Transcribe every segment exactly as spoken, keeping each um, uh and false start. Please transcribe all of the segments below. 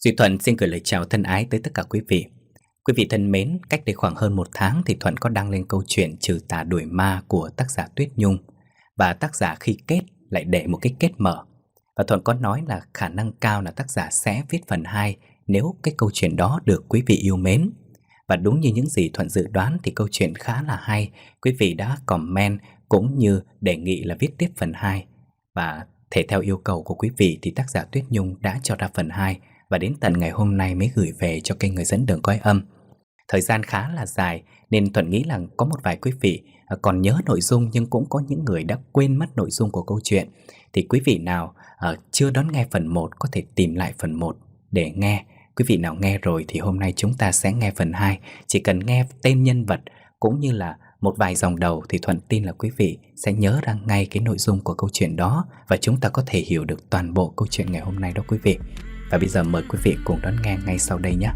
Duy Thuận xin gửi lời chào thân ái tới tất cả quý vị. Quý vị thân mến, cách đây khoảng hơn một tháng thì Thuận có đăng lên câu chuyện Trừ tà đuổi ma của tác giả Tuyết Nhung. Và tác giả khi kết lại để một cái kết mở. Và Thuận có nói là khả năng cao là tác giả sẽ viết phần hai nếu cái câu chuyện đó được quý vị yêu mến. Và đúng như những gì Thuận dự đoán thì câu chuyện khá là hay. Quý vị đã comment cũng như đề nghị là viết tiếp phần hai. Và thể theo yêu cầu của quý vị thì tác giả Tuyết Nhung đã cho ra phần hai. Và đến tận ngày hôm nay mới gửi về cho kênh Người Dẫn Đường Cõi Âm. Thời gian khá là dài nên Thuận nghĩ là có một vài quý vị còn nhớ nội dung, nhưng cũng có những người đã quên mất nội dung của câu chuyện. Thì quý vị nào uh, chưa đón nghe phần một có thể tìm lại phần một để nghe. Quý vị nào nghe rồi thì hôm nay chúng ta sẽ nghe phần hai. Chỉ cần nghe tên nhân vật cũng như là một vài dòng đầu thì Thuận tin là quý vị sẽ nhớ ra ngay cái nội dung của câu chuyện đó. Và chúng ta có thể hiểu được toàn bộ câu chuyện ngày hôm nay đó quý vị. Và bây giờ mời quý vị cùng đón nghe ngay sau đây nhé.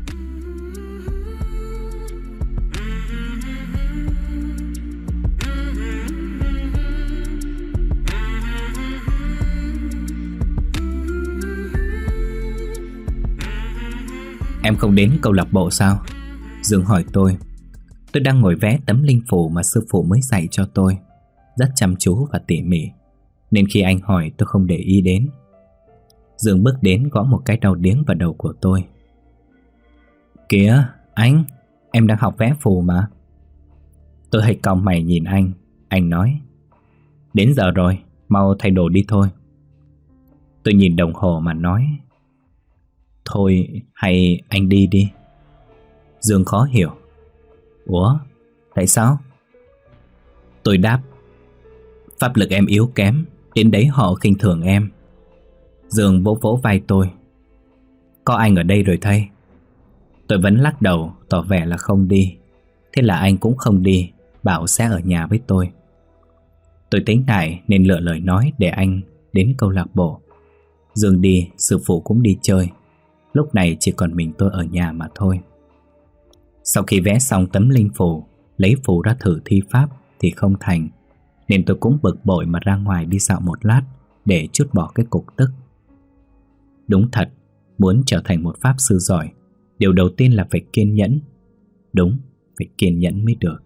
Em không đến câu lạc bộ sao? Dương hỏi tôi. Tôi đang ngồi vẽ tấm linh phù mà sư phụ mới dạy cho tôi, rất chăm chú và tỉ mỉ, nên khi anh hỏi tôi không để ý đến. Dương bước đến gõ một cái đau điếng vào đầu của tôi. Kìa, anh, em đang học vẽ phù mà. Tôi hơi cau mày nhìn anh. Anh nói, đến giờ rồi, mau thay đồ đi thôi. Tôi nhìn đồng hồ mà nói, thôi hay anh đi đi. Dương khó hiểu. Ủa, tại sao? Tôi đáp, pháp lực em yếu kém, đến đấy họ khinh thường em. Dương vỗ vỗ vai tôi. Có anh ở đây rồi thầy. Tôi vẫn lắc đầu, tỏ vẻ là không đi. Thế là anh cũng không đi, bảo sẽ ở nhà với tôi. Tôi tính ngại nên lựa lời nói để anh đến câu lạc bộ. Dương đi, sư phụ cũng đi chơi. Lúc này chỉ còn mình tôi ở nhà mà thôi. Sau khi vẽ xong tấm linh phù, lấy phù ra thử thi pháp thì không thành, nên tôi cũng bực bội mà ra ngoài đi dạo một lát để trút bỏ cái cục tức. Đúng thật, muốn trở thành một pháp sư giỏi, điều đầu tiên là phải kiên nhẫn. Đúng, phải kiên nhẫn mới được.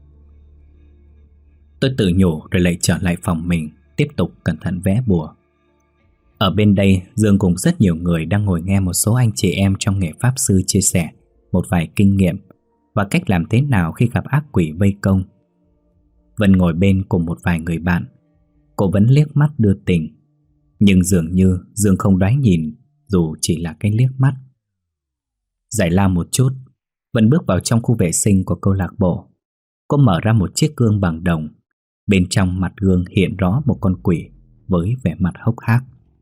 Tôi tự nhủ rồi lại trở lại phòng mình, tiếp tục cẩn thận vẽ bùa. Ở bên đây, Dương cùng rất nhiều người đang ngồi nghe một số anh chị em trong nghề pháp sư chia sẻ một vài kinh nghiệm và cách làm thế nào khi gặp ác quỷ vây công. Vân ngồi bên cùng một vài người bạn. Cô vẫn liếc mắt đưa tình, nhưng dường như Dương không đoái nhìn dù chỉ là cái liếc mắt. Giải lao một chút, Vân bước vào trong khu vệ sinh của câu lạc bộ. Cô mở ra một chiếc gương bằng đồng. Bên trong mặt gương hiện rõ một con quỷ với vẻ mặt hốc hác.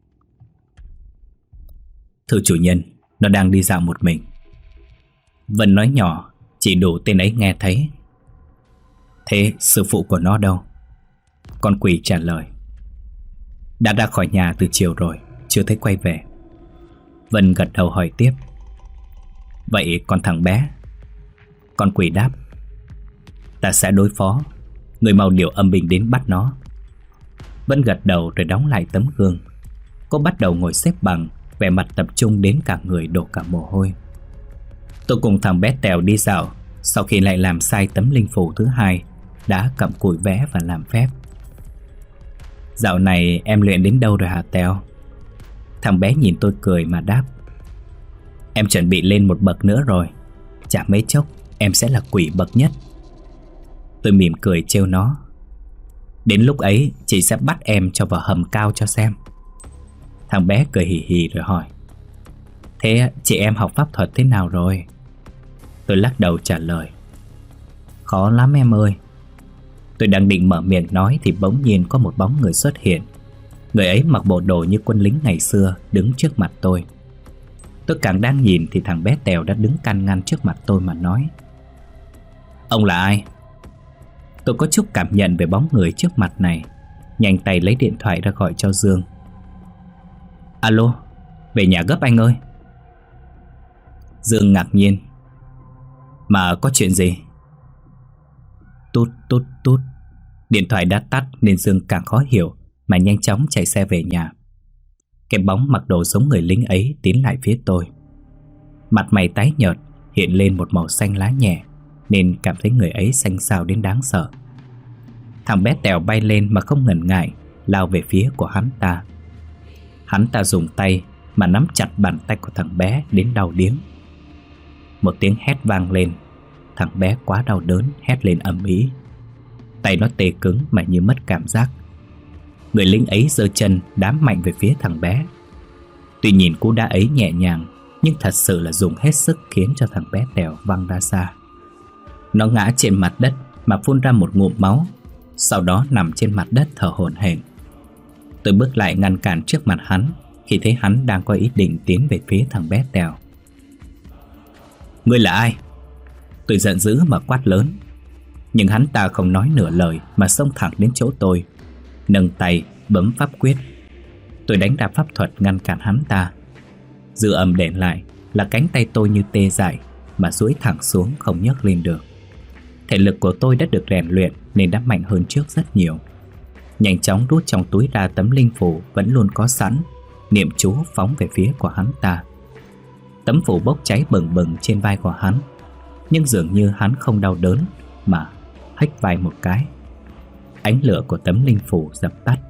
Thưa chủ nhân, nó đang đi dạo một mình. Vân nói nhỏ, chỉ đủ tên ấy nghe thấy. Thế sư phụ của nó đâu? Con quỷ trả lời, đã ra khỏi nhà từ chiều rồi, chưa thấy quay về. Vân gật đầu hỏi tiếp, vậy còn thằng bé? Con quỷ đáp, ta sẽ đối phó, người mau điều âm binh đến bắt nó. Vân gật đầu rồi đóng lại tấm gương. Cô bắt đầu ngồi xếp bằng, vẻ mặt tập trung đến cả người đổ cả mồ hôi. Tôi cùng thằng bé Tèo đi dạo. Sau khi lại làm sai tấm linh phù thứ hai, đã cặm cụi vẽ và làm phép. Dạo này em luyện đến đâu rồi hả Tèo? Thằng bé nhìn tôi cười mà đáp, em chuẩn bị lên một bậc nữa rồi, chả mấy chốc em sẽ là quỷ bậc nhất. Tôi mỉm cười trêu nó, đến lúc ấy chị sẽ bắt em cho vào hầm cao cho xem. Thằng bé cười hì hì rồi hỏi, thế chị em học pháp thuật thế nào rồi? Tôi lắc đầu trả lời, khó lắm em ơi. Tôi đang định mở miệng nói thì bỗng nhiên có một bóng người xuất hiện. Người ấy mặc bộ đồ như quân lính ngày xưa, đứng trước mặt tôi. Tôi càng đang nhìn thì thằng bé Tèo đã đứng can ngăn trước mặt tôi mà nói, ông là ai? Tôi có chút cảm nhận về bóng người trước mặt này, nhanh tay lấy điện thoại ra gọi cho Dương. Alo, về nhà gấp anh ơi. Dương ngạc nhiên, mà có chuyện gì? Tút tút tút. Điện thoại đã tắt nên Dương càng khó hiểu mà nhanh chóng chạy xe về nhà. Cái bóng mặc đồ giống người lính ấy tiến lại phía tôi. Mặt mày tái nhợt, hiện lên một màu xanh lá nhẹ, nên cảm thấy người ấy xanh xao đến đáng sợ. Thằng bé Tèo bay lên mà không ngần ngại, lao về phía của hắn ta. Hắn ta dùng tay mà nắm chặt bàn tay của thằng bé đến đau điếng. Một tiếng hét vang lên. Thằng bé quá đau đớn hét lên ầm ĩ. Tay nó tê cứng mà như mất cảm giác. Người lính ấy giơ chân đá mạnh về phía thằng bé. Tuy nhìn cú đá ấy nhẹ nhàng, nhưng thật sự là dùng hết sức khiến cho thằng bé Tèo văng ra xa. Nó ngã trên mặt đất mà phun ra một ngụm máu, sau đó nằm trên mặt đất thở hổn hển. Tôi bước lại ngăn cản trước mặt hắn khi thấy hắn đang có ý định tiến về phía thằng bé Tèo. Ngươi là ai? Tôi giận dữ mà quát lớn. Nhưng hắn ta không nói nửa lời mà xông thẳng đến chỗ tôi, nâng tay bấm pháp quyết. Tôi đánh đạp pháp thuật ngăn cản hắn ta. Dư âm đệm lại là cánh tay tôi như tê dại mà duỗi thẳng xuống không nhấc lên được. Thể lực của tôi đã được rèn luyện nên đã mạnh hơn trước rất nhiều. Nhanh chóng rút trong túi ra tấm linh phù vẫn luôn có sẵn, niệm chú phóng về phía của hắn ta. Tấm phù bốc cháy bừng bừng trên vai của hắn, nhưng dường như hắn không đau đớn mà hếch vai một cái. Ánh lửa của tấm linh phù dập tắt.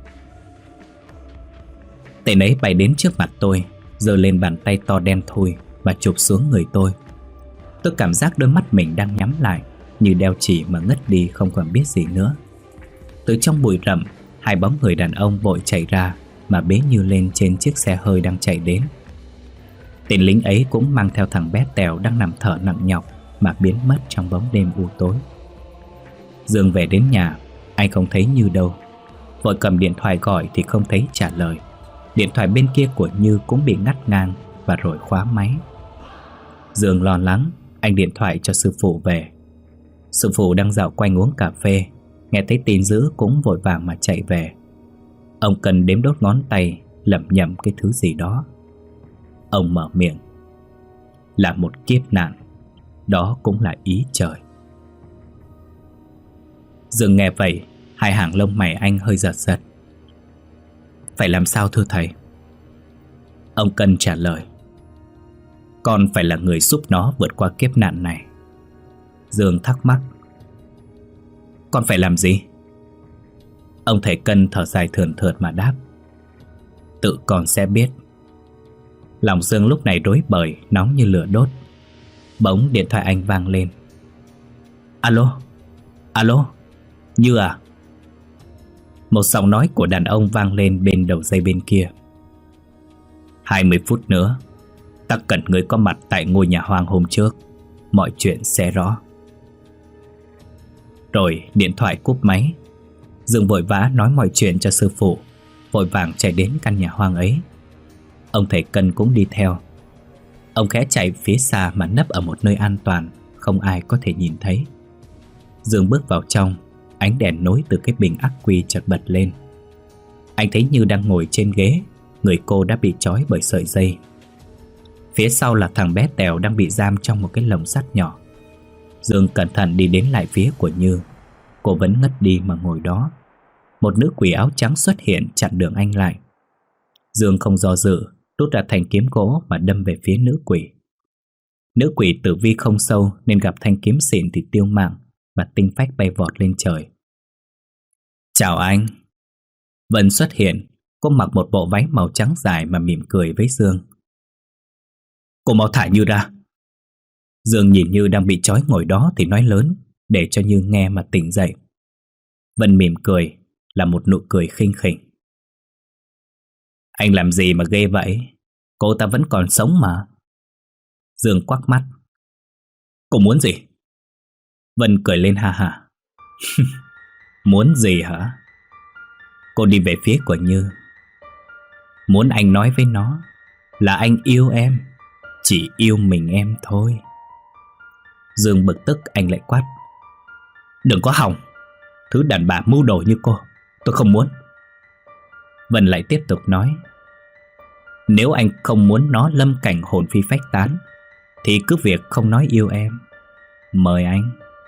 Tên ấy bay đến trước mặt tôi, giơ lên bàn tay to đen thui và chụp xuống người tôi. Tôi cảm giác đôi mắt mình đang nhắm lại, như đeo chỉ mà ngất đi không còn biết gì nữa. Từ trong bụi rậm, hai bóng người đàn ông vội chạy ra mà bế Như lên trên chiếc xe hơi đang chạy đến. Tên lính ấy cũng mang theo thằng bé Tèo đang nằm thở nặng nhọc mà biến mất trong bóng đêm u tối. Dương về đến nhà, anh không thấy Như đâu. Vội cầm điện thoại gọi thì không thấy trả lời. Điện thoại bên kia của Như cũng bị ngắt ngang và rồi khóa máy. Dương lo lắng, anh điện thoại cho sư phụ về. Sư phụ đang dạo quanh uống cà phê, nghe thấy tin dữ cũng vội vàng mà chạy về. Ông cần đếm đốt ngón tay, lẩm nhẩm cái thứ gì đó. Ông mở miệng: là một kiếp nạn, đó cũng là ý trời. Dương nghe vậy, hai hàng lông mày anh hơi giật giật. Phải làm sao thưa thầy? Ông Cân trả lời: con phải là người giúp nó vượt qua kiếp nạn này. Dương thắc mắc: con phải làm gì? Ông thầy Cân thở dài thườn thượt mà đáp: tự con sẽ biết. Lòng Dương lúc này rối bời, nóng như lửa đốt. Bỗng điện thoại anh vang lên. Alo, alo, Như à? Một giọng nói của đàn ông vang lên bên đầu dây bên kia. Hai mươi phút nữa, ta cần người có mặt tại ngôi nhà hoang hôm trước. Mọi chuyện sẽ rõ. Rồi điện thoại cúp máy. Dương vội vã nói mọi chuyện cho sư phụ, vội vàng chạy đến căn nhà hoang ấy. Ông thầy Cân cũng đi theo. Ông khẽ chạy phía xa mà nấp ở một nơi an toàn, không ai có thể nhìn thấy. Dương bước vào trong, ánh đèn nối từ cái bình ắc quy chợt bật lên. Anh thấy Như đang ngồi trên ghế, người cô đã bị trói bởi sợi dây. Phía sau là thằng bé Tèo đang bị giam trong một cái lồng sắt nhỏ. Dương cẩn thận đi đến lại phía của Như. Cô vẫn ngất đi mà ngồi đó. Một nữ quỷ áo trắng xuất hiện chặn đường anh lại. Dương không do dự, rút ra thanh kiếm gỗ mà đâm về phía nữ quỷ. Nữ quỷ tử vi không sâu nên gặp thanh kiếm xịn thì tiêu mạng, và tinh phách bay vọt lên trời. Chào anh. Vân xuất hiện. Cô mặc một bộ váy màu trắng dài mà mỉm cười với Dương. Cô mau thả Như ra. Dương nhìn Như đang bị trói ngồi đó thì nói lớn, để cho Như nghe mà tỉnh dậy. Vân mỉm cười, là một nụ cười khinh khỉnh. Anh làm gì mà ghê vậy? Cô ta vẫn còn sống mà. Dương quắc mắt. Cô muốn gì? Vân cười lên ha ha. Muốn gì hả? Cô đi về phía của Như. Muốn anh nói với nó là anh yêu em, chỉ yêu mình em thôi. Dương bực tức, anh lại quát. Đừng có hòng. Thứ đàn bà mưu đồ như cô, tôi không muốn. Vân lại tiếp tục nói. Nếu anh không muốn nó lâm cảnh hồn phi phách tán thì cứ việc không nói yêu em. Mời anh.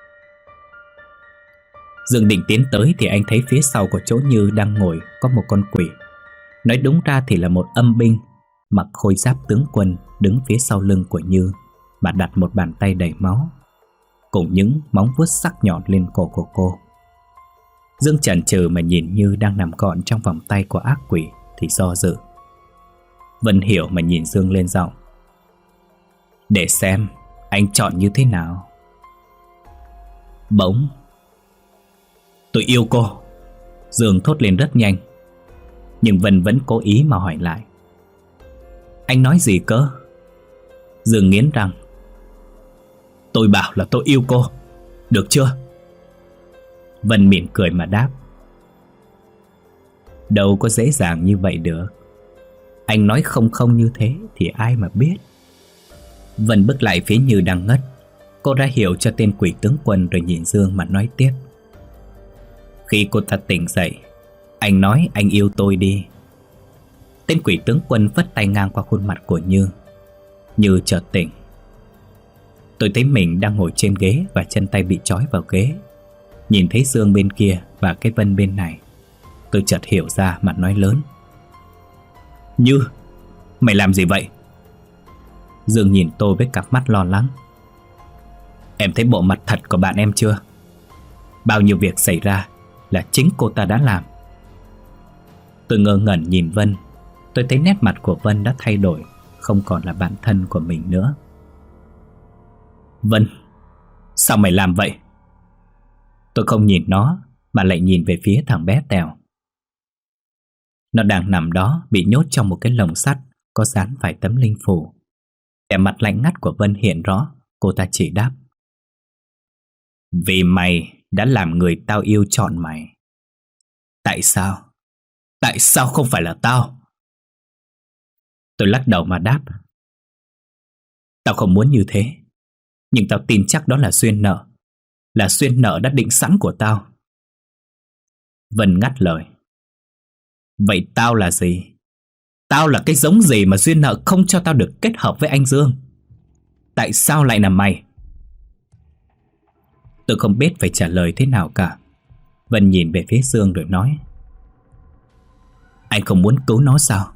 Dương định tiến tới thì anh thấy phía sau của chỗ Như đang ngồi có một con quỷ. Nói đúng ra thì là một âm binh, mặc khôi giáp tướng quân, đứng phía sau lưng của Như, bà đặt một bàn tay đầy máu cùng những móng vuốt sắc nhọn lên cổ của cô. Dương chần chừ mà nhìn Như đang nằm gọn trong vòng tay của ác quỷ thì do dự. Vân hiểu mà nhìn Dương lên giọng: "Để xem anh chọn như thế nào." Bỗng: "Tôi yêu cô!" Dương thốt lên rất nhanh. Nhưng Vân vẫn cố ý mà hỏi lại: "Anh nói gì cơ?" Dương nghiến răng: "Tôi bảo là tôi yêu cô, được chưa?" Vân mỉm cười mà đáp: "Đâu có dễ dàng như vậy được. Anh nói không không như thế thì ai mà biết." Vân bước lại phía Như đang ngất. Cô ra hiệu cho tên quỷ tướng quân rồi nhìn Dương mà nói tiếp: "Khi cô ta tỉnh dậy, anh nói anh yêu tôi đi." Tên quỷ tướng quân vất tay ngang qua khuôn mặt của Như. Như chợt tỉnh. Tôi thấy mình đang ngồi trên ghế và chân tay bị trói vào ghế. Nhìn thấy Dương bên kia và cái Vân bên này, tôi chợt hiểu ra mà nói lớn: "Như, mày làm gì vậy?" Dương nhìn tôi với cặp mắt lo lắng: "Em thấy bộ mặt thật của bạn em chưa? Bao nhiêu việc xảy ra là chính cô ta đã làm." Tôi ngơ ngẩn nhìn Vân. Tôi thấy nét mặt của Vân đã thay đổi, không còn là bạn thân của mình nữa. "Vân, sao mày làm vậy?" Tôi không nhìn nó mà lại nhìn về phía thằng bé Tèo. Nó đang nằm đó bị nhốt trong một cái lồng sắt có dán vài tấm linh phù. Vẻ mặt lạnh ngắt của Vân hiện rõ. Cô ta chỉ đáp: "Vì mày đã làm người tao yêu chọn mày." "Tại sao? Tại sao không phải là tao?" Tôi lắc đầu mà đáp: "Tao không muốn như thế. Nhưng tao tin chắc đó là duyên nợ. Là duyên nợ đã định sẵn của tao." Vân ngắt lời: "Vậy tao là gì? Tao là cái giống gì mà duyên nợ không cho tao được kết hợp với anh Dương? Tại sao lại là mày?" Tôi không biết phải trả lời thế nào cả. Vân nhìn về phía Dương rồi nói: "Anh không muốn cứu nó sao?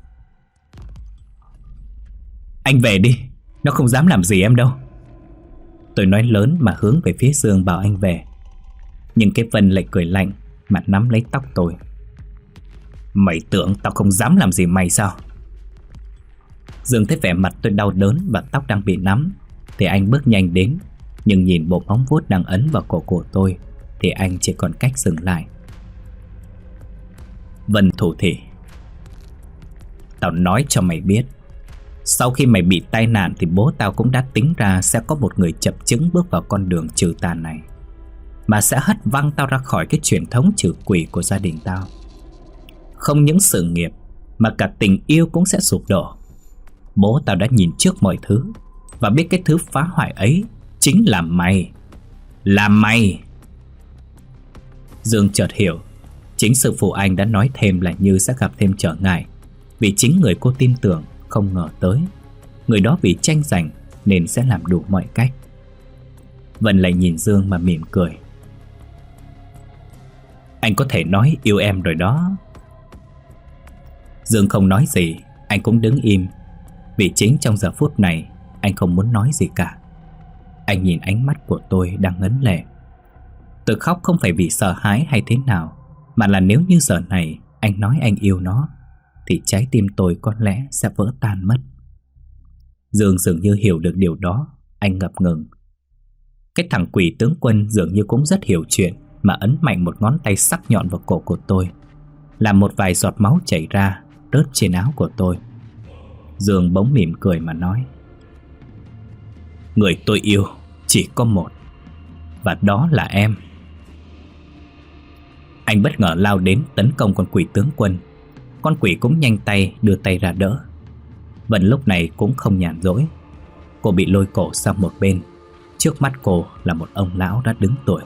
Anh về đi, nó không dám làm gì em đâu." Tôi nói lớn mà hướng về phía Dương bảo anh về. Nhưng cái Vân lại cười lạnh mà nắm lấy tóc tôi: "Mày tưởng tao không dám làm gì mày sao?" Dương thấy vẻ mặt tôi đau đớn và tóc đang bị nắm thì anh bước nhanh đến. Nhưng nhìn bộ móng vuốt đang ấn vào cổ của tôi thì anh chỉ còn cách dừng lại. "Vân thủ thỉ, tao nói cho mày biết, sau khi mày bị tai nạn thì bố tao cũng đã tính ra sẽ có một người chập chững bước vào con đường trừ tà này, mà sẽ hất văng tao ra khỏi cái truyền thống trừ quỷ của gia đình tao. Không những sự nghiệp mà cả tình yêu cũng sẽ sụp đổ. Bố tao đã nhìn trước mọi thứ và biết cái thứ phá hoại ấy chính là mày. Là mày." Dương chợt hiểu. Chính sư phụ anh đã nói thêm là Như sẽ gặp thêm trở ngại, vì chính người cô tin tưởng không ngờ tới. Người đó vì tranh giành nên sẽ làm đủ mọi cách. Vân lại nhìn Dương mà mỉm cười: "Anh có thể nói yêu em rồi đó." Dương không nói gì. Anh cũng đứng im, vì chính trong giờ phút này anh không muốn nói gì cả. Anh nhìn ánh mắt của tôi đang ngấn lệ. Tôi khóc không phải vì sợ hãi hay thế nào, mà là nếu như giờ này anh nói anh yêu nó thì trái tim tôi có lẽ sẽ vỡ tan mất. Dương dường như hiểu được điều đó. Anh ngập ngừng. Cái thằng quỷ tướng quân dường như cũng rất hiểu chuyện, mà ấn mạnh một ngón tay sắc nhọn vào cổ của tôi, làm một vài giọt máu chảy ra rớt trên áo của tôi. Dương bỗng mỉm cười mà nói: "Người tôi yêu chỉ có một, và đó là em." Anh bất ngờ lao đến tấn công con quỷ tướng quân. Con quỷ cũng nhanh tay đưa tay ra đỡ. Vân lúc này cũng không nhàn rỗi. Cô bị lôi cổ sang một bên. Trước mắt cô là một ông lão đã đứng tuổi.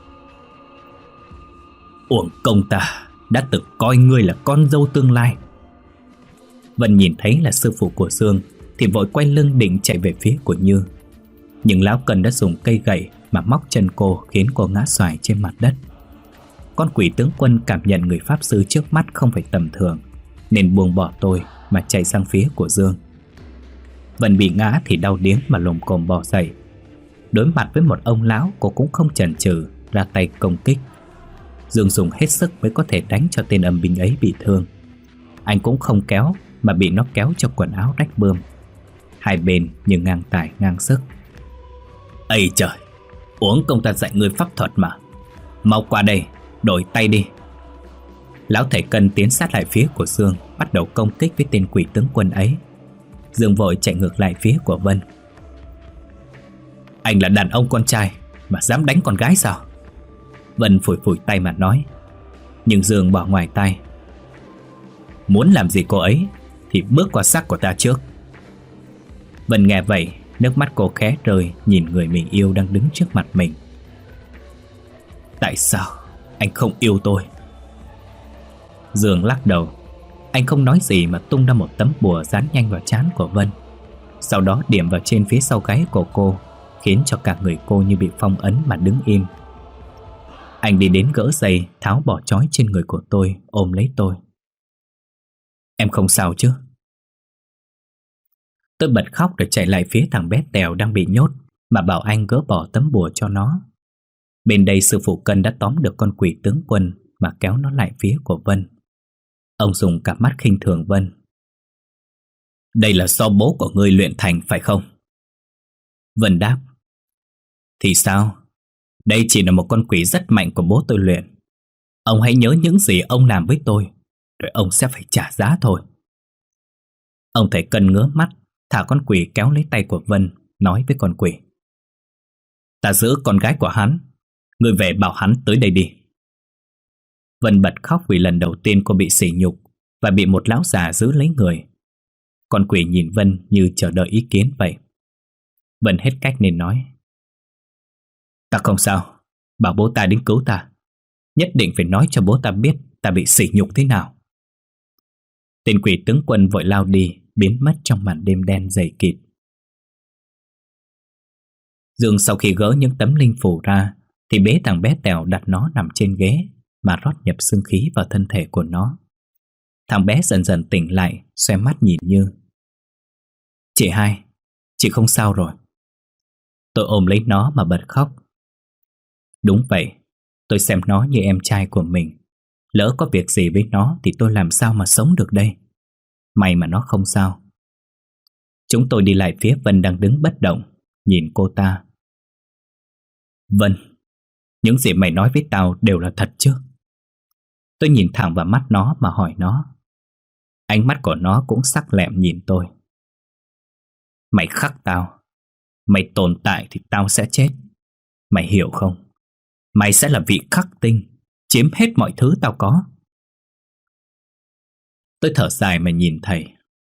"Uổng công ta đã từng coi ngươi là con dâu tương lai." Vân nhìn thấy là sư phụ của Dương thì vội quay lưng định chạy về phía của Như. Nhưng lão Cần đã dùng cây gậy mà móc chân cô, khiến cô ngã xoài trên mặt đất. Con quỷ tướng quân cảm nhận người pháp sư trước mắt không phải tầm thường, nên buông bỏ tôi mà chạy sang phía của Dương. Vân bị ngã thì đau điếng mà lồm cồm bò dậy. Đối mặt với một ông lão, cô cũng không chần chừ ra tay công kích. Dương dùng hết sức mới có thể đánh cho tên âm binh ấy bị thương. Anh cũng không kéo mà bị nó kéo cho quần áo rách bươm. Hai bên như ngang tài ngang sức. Ây trời, uống công ta dạy người pháp thuật mà. Mau qua đây, đổi tay đi. Lão thầy Cân tiến sát lại phía của Dương, bắt đầu công kích với tên quỷ tướng quân ấy. Dương vội chạy ngược lại phía của Vân. Anh là đàn ông con trai mà dám đánh con gái sao? Vân phủi phủi tay mà nói. Nhưng Dương bỏ ngoài tay. Muốn làm gì cô ấy thì bước qua xác của ta trước. Vân nghe vậy, nước mắt cô khẽ rơi nhìn người mình yêu đang đứng trước mặt mình. Tại sao anh không yêu tôi? Dương lắc đầu. Anh không nói gì mà tung ra một tấm bùa dán nhanh vào trán của Vân. Sau đó điểm vào trên phía sau gáy của cô, khiến cho cả người cô như bị phong ấn mà đứng im. Anh đi đến gỡ dây, tháo bỏ trói trên người của tôi, ôm lấy tôi. Em không sao chứ? Tôi bật khóc rồi chạy lại phía thằng bé Tèo đang bị nhốt, mà bảo anh gỡ bỏ tấm bùa cho nó. Bên đây sư phụ Cân đã tóm được con quỷ tướng quân mà kéo nó lại phía của Vân. Ông dùng cặp mắt khinh thường Vân. Đây là do bố của ngươi luyện thành phải không? Vân đáp. Thì sao? Đây chỉ là một con quỷ rất mạnh của bố tôi luyện. Ông hãy nhớ những gì ông làm với tôi, rồi ông sẽ phải trả giá thôi. Ông thầy Cân ngứa mắt, thả con quỷ kéo lấy tay của Vân, nói với con quỷ. Ta giữ con gái của hắn, ngươi về bảo hắn tới đây đi. Vân bật khóc vì lần đầu tiên cô bị sỉ nhục và bị một lão già giữ lấy người. Con quỷ nhìn Vân như chờ đợi ý kiến vậy. Vân hết cách nên nói. Ta không sao, bảo bố ta đến cứu ta. Nhất định phải nói cho bố ta biết ta bị sỉ nhục thế nào. Tên quỷ tướng quân vội lao đi, biến mất trong màn đêm đen dày kịt. Dương sau khi gỡ những tấm linh phủ ra thì bế thằng bé Tèo đặt nó nằm trên ghế mà rót nhập xương khí vào thân thể của nó. Thằng bé dần dần tỉnh lại, xoe mắt nhìn Như. Chị hai, chị không sao rồi. Tôi ôm lấy nó mà bật khóc. Đúng vậy, tôi xem nó như em trai của mình. Lỡ có việc gì với nó thì tôi làm sao mà sống được đây. May mà nó không sao. Chúng tôi đi lại phía Vân đang đứng bất động, nhìn cô ta. Vân, những gì mày nói với tao đều là thật chứ? Tôi nhìn thẳng vào mắt nó mà hỏi nó. Ánh mắt của nó cũng sắc lẹm nhìn tôi. Mày khắc tao. Mày tồn tại thì tao sẽ chết. Mày hiểu không? Mày sẽ là vị khắc tinh, chiếm hết mọi thứ tao có. Tôi thở dài mà nhìn thầy.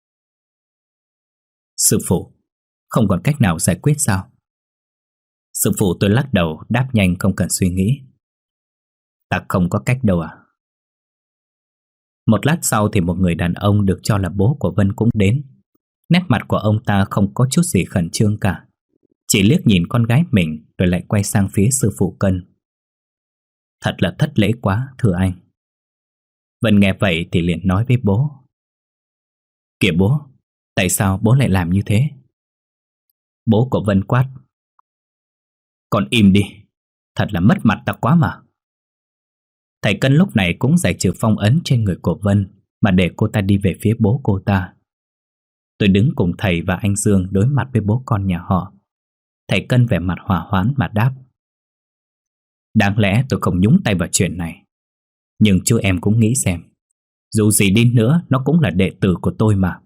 Sư phụ, không còn cách nào giải quyết sao? Sư phụ tôi lắc đầu, đáp nhanh không cần suy nghĩ. Ta không có cách đâu à? Một lát sau thì một người đàn ông được cho là bố của Vân cũng đến. Nét mặt của ông ta không có chút gì khẩn trương cả, chỉ liếc nhìn con gái mình rồi lại quay sang phía sư phụ Cân. Thật là thất lễ quá, thưa anh. Vân nghe vậy thì liền nói với bố. Kìa bố, tại sao bố lại làm như thế? Bố của Vân quát. Con im đi, thật là mất mặt ta quá mà. Thầy Cân lúc này cũng giải trừ phong ấn trên người của Vân mà để cô ta đi về phía bố cô ta. Tôi đứng cùng thầy và anh Dương đối mặt với bố con nhà họ. Thầy Cân vẻ mặt hòa hoãn mà đáp. Đáng lẽ tôi không nhúng tay vào chuyện này, nhưng chú em cũng nghĩ xem, dù gì đi nữa nó cũng là đệ tử của tôi mà.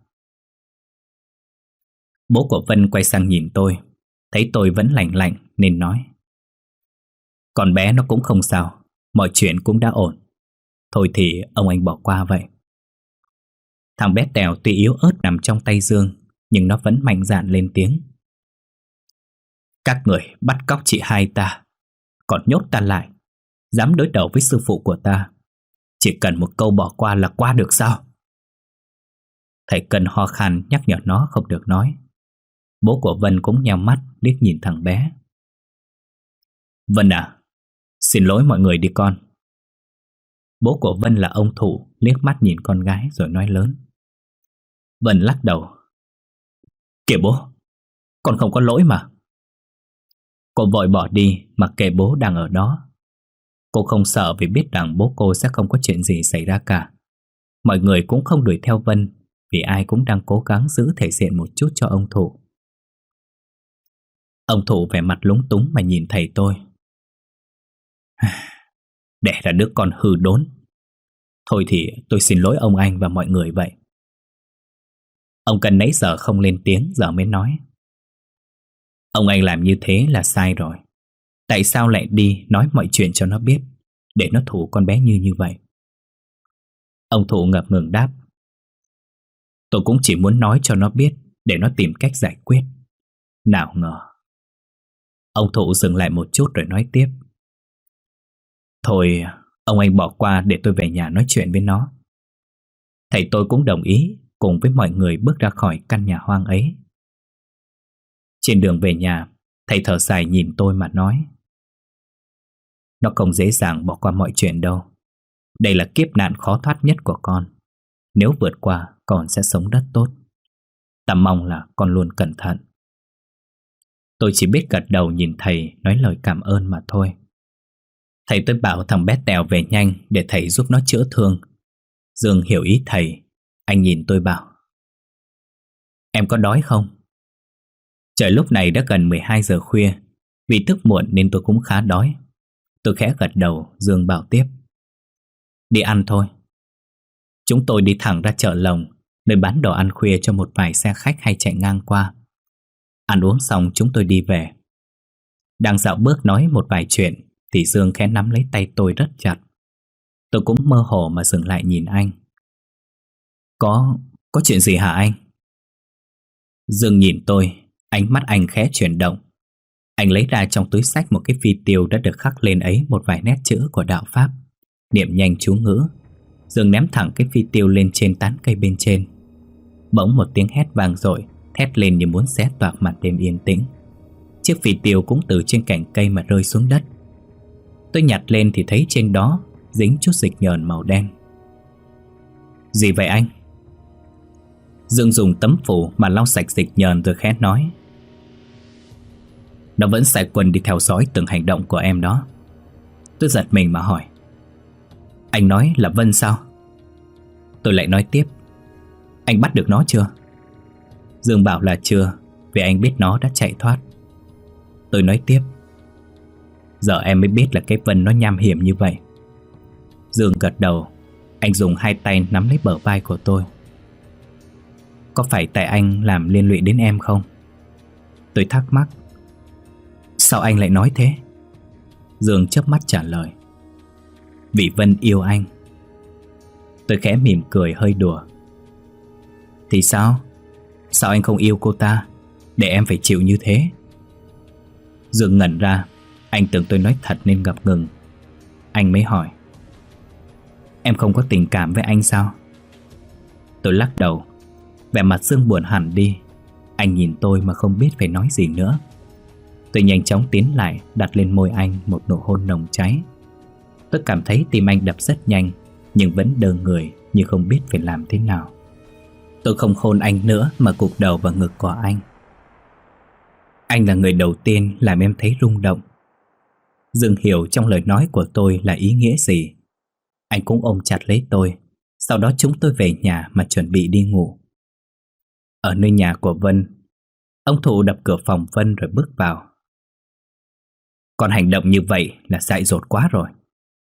Bố của Vân quay sang nhìn tôi, thấy tôi vẫn lành lạnh nên nói. Con bé nó cũng không sao, mọi chuyện cũng đã ổn. Thôi thì ông anh bỏ qua vậy. Thằng bé Tèo tuy yếu ớt nằm trong tay Dương, nhưng nó vẫn mạnh dạn lên tiếng. Các người bắt cóc chị hai ta, còn nhốt ta lại, dám đối đầu với sư phụ của ta. Chỉ cần một câu bỏ qua là qua được sao? Thầy Cân ho khan nhắc nhở nó không được nói. Bố của Vân cũng nheo mắt liếc nhìn thằng bé. Vân à, xin lỗi mọi người đi con. Bố của Vân là ông Thủ, liếc mắt nhìn con gái rồi nói lớn. Vân lắc đầu. Kìa bố, con không có lỗi mà. Cô vội bỏ đi mặc kệ bố đang ở đó. Cô không sợ vì biết rằng bố cô sẽ không có chuyện gì xảy ra cả. Mọi người cũng không đuổi theo Vân vì ai cũng đang cố gắng giữ thể diện một chút cho ông Thụ. Ông Thụ vẻ mặt lúng túng mà nhìn thầy tôi. Đẻ ra đứa con hư đốn. Thôi thì tôi xin lỗi ông anh và mọi người vậy. Ông Cần nãy giờ không lên tiếng, giờ mới nói. Ông anh làm như thế là sai rồi. Tại sao lại đi nói mọi chuyện cho nó biết, để nó thủ con bé Như như vậy? Ông Thụ ngập ngừng đáp. Tôi cũng chỉ muốn nói cho nó biết, để nó tìm cách giải quyết. Nào ngờ. Ông Thụ dừng lại một chút rồi nói tiếp. Thôi, ông anh bỏ qua để tôi về nhà nói chuyện với nó. Thầy tôi cũng đồng ý cùng với mọi người bước ra khỏi căn nhà hoang ấy. Trên đường về nhà, thầy thở dài nhìn tôi mà nói. Nó không dễ dàng bỏ qua mọi chuyện đâu. Đây là kiếp nạn khó thoát nhất của con. Nếu vượt qua, con sẽ sống rất tốt. Ta mong là con luôn cẩn thận. Tôi chỉ biết gật đầu nhìn thầy nói lời cảm ơn mà thôi. Thầy tôi bảo thằng bé Tèo về nhanh để thầy giúp nó chữa thương. Dương hiểu ý thầy. Anh nhìn tôi bảo. Em có đói không? Trời lúc này đã gần mười hai giờ khuya. Vì thức muộn nên tôi cũng khá đói. Tôi khẽ gật đầu. Dương bảo tiếp. Đi ăn thôi. Chúng tôi đi thẳng ra chợ Lồng, nơi bán đồ ăn khuya cho một vài xe khách hay chạy ngang qua. Ăn uống xong chúng tôi đi về. Đang dạo bước nói một vài chuyện thì Dương khẽ nắm lấy tay tôi rất chặt. Tôi cũng mơ hồ mà dừng lại nhìn anh. Có, có chuyện gì hả anh? Dương nhìn tôi, ánh mắt anh khẽ chuyển động. Anh lấy ra trong túi xách một cái phi tiêu đã được khắc lên ấy một vài nét chữ của đạo Pháp. Niệm nhanh chú ngữ. Dương ném thẳng cái phi tiêu lên trên tán cây bên trên. Bỗng một tiếng hét vang dội, thét lên như muốn xé toạc mặt đêm yên tĩnh. Chiếc phi tiêu cũng từ trên cành cây mà rơi xuống đất. Tôi nhặt lên thì thấy trên đó dính chút dịch nhờn màu đen. Gì vậy anh? Dương dùng tấm phủ mà lau sạch dịch nhờn rồi khẽ nói. Nó vẫn sai quân đi theo dõi từng hành động của em đó. Tôi giật mình mà hỏi. Anh nói là Vân sao? Tôi lại nói tiếp. Anh bắt được nó chưa? Dương bảo là chưa, vì anh biết nó đã chạy thoát. Tôi nói tiếp. Giờ em mới biết là cái Vân nó nham hiểm như vậy. Dương gật đầu. Anh dùng hai tay nắm lấy bờ vai của tôi. Có phải tại anh làm liên lụy đến em không? Tôi thắc mắc. Sao anh lại nói thế? Dương chớp mắt trả lời. Vì Vân yêu anh. Tôi khẽ mỉm cười hơi đùa. Thì sao? Sao anh không yêu cô ta để em phải chịu như thế? Dương ngẩn ra. Anh tưởng tôi nói thật nên ngập ngừng. Anh mới hỏi. Em không có tình cảm với anh sao? Tôi lắc đầu. Vẻ mặt Dương buồn hẳn đi. Anh nhìn tôi mà không biết phải nói gì nữa. Tôi nhanh chóng tiến lại, đặt lên môi anh một nụ hôn nồng cháy. Tôi cảm thấy tim anh đập rất nhanh, nhưng vẫn đơ người như không biết phải làm thế nào. Tôi không hôn anh nữa mà gục đầu vào ngực của anh. Anh là người đầu tiên làm em thấy rung động. Dương hiểu trong lời nói của tôi là ý nghĩa gì. Anh cũng ôm chặt lấy tôi. Sau đó chúng tôi về nhà mà chuẩn bị đi ngủ. Ở nơi nhà của Vân, ông Thụ đập cửa phòng Vân rồi bước vào. Con hành động như vậy là dại dột quá rồi.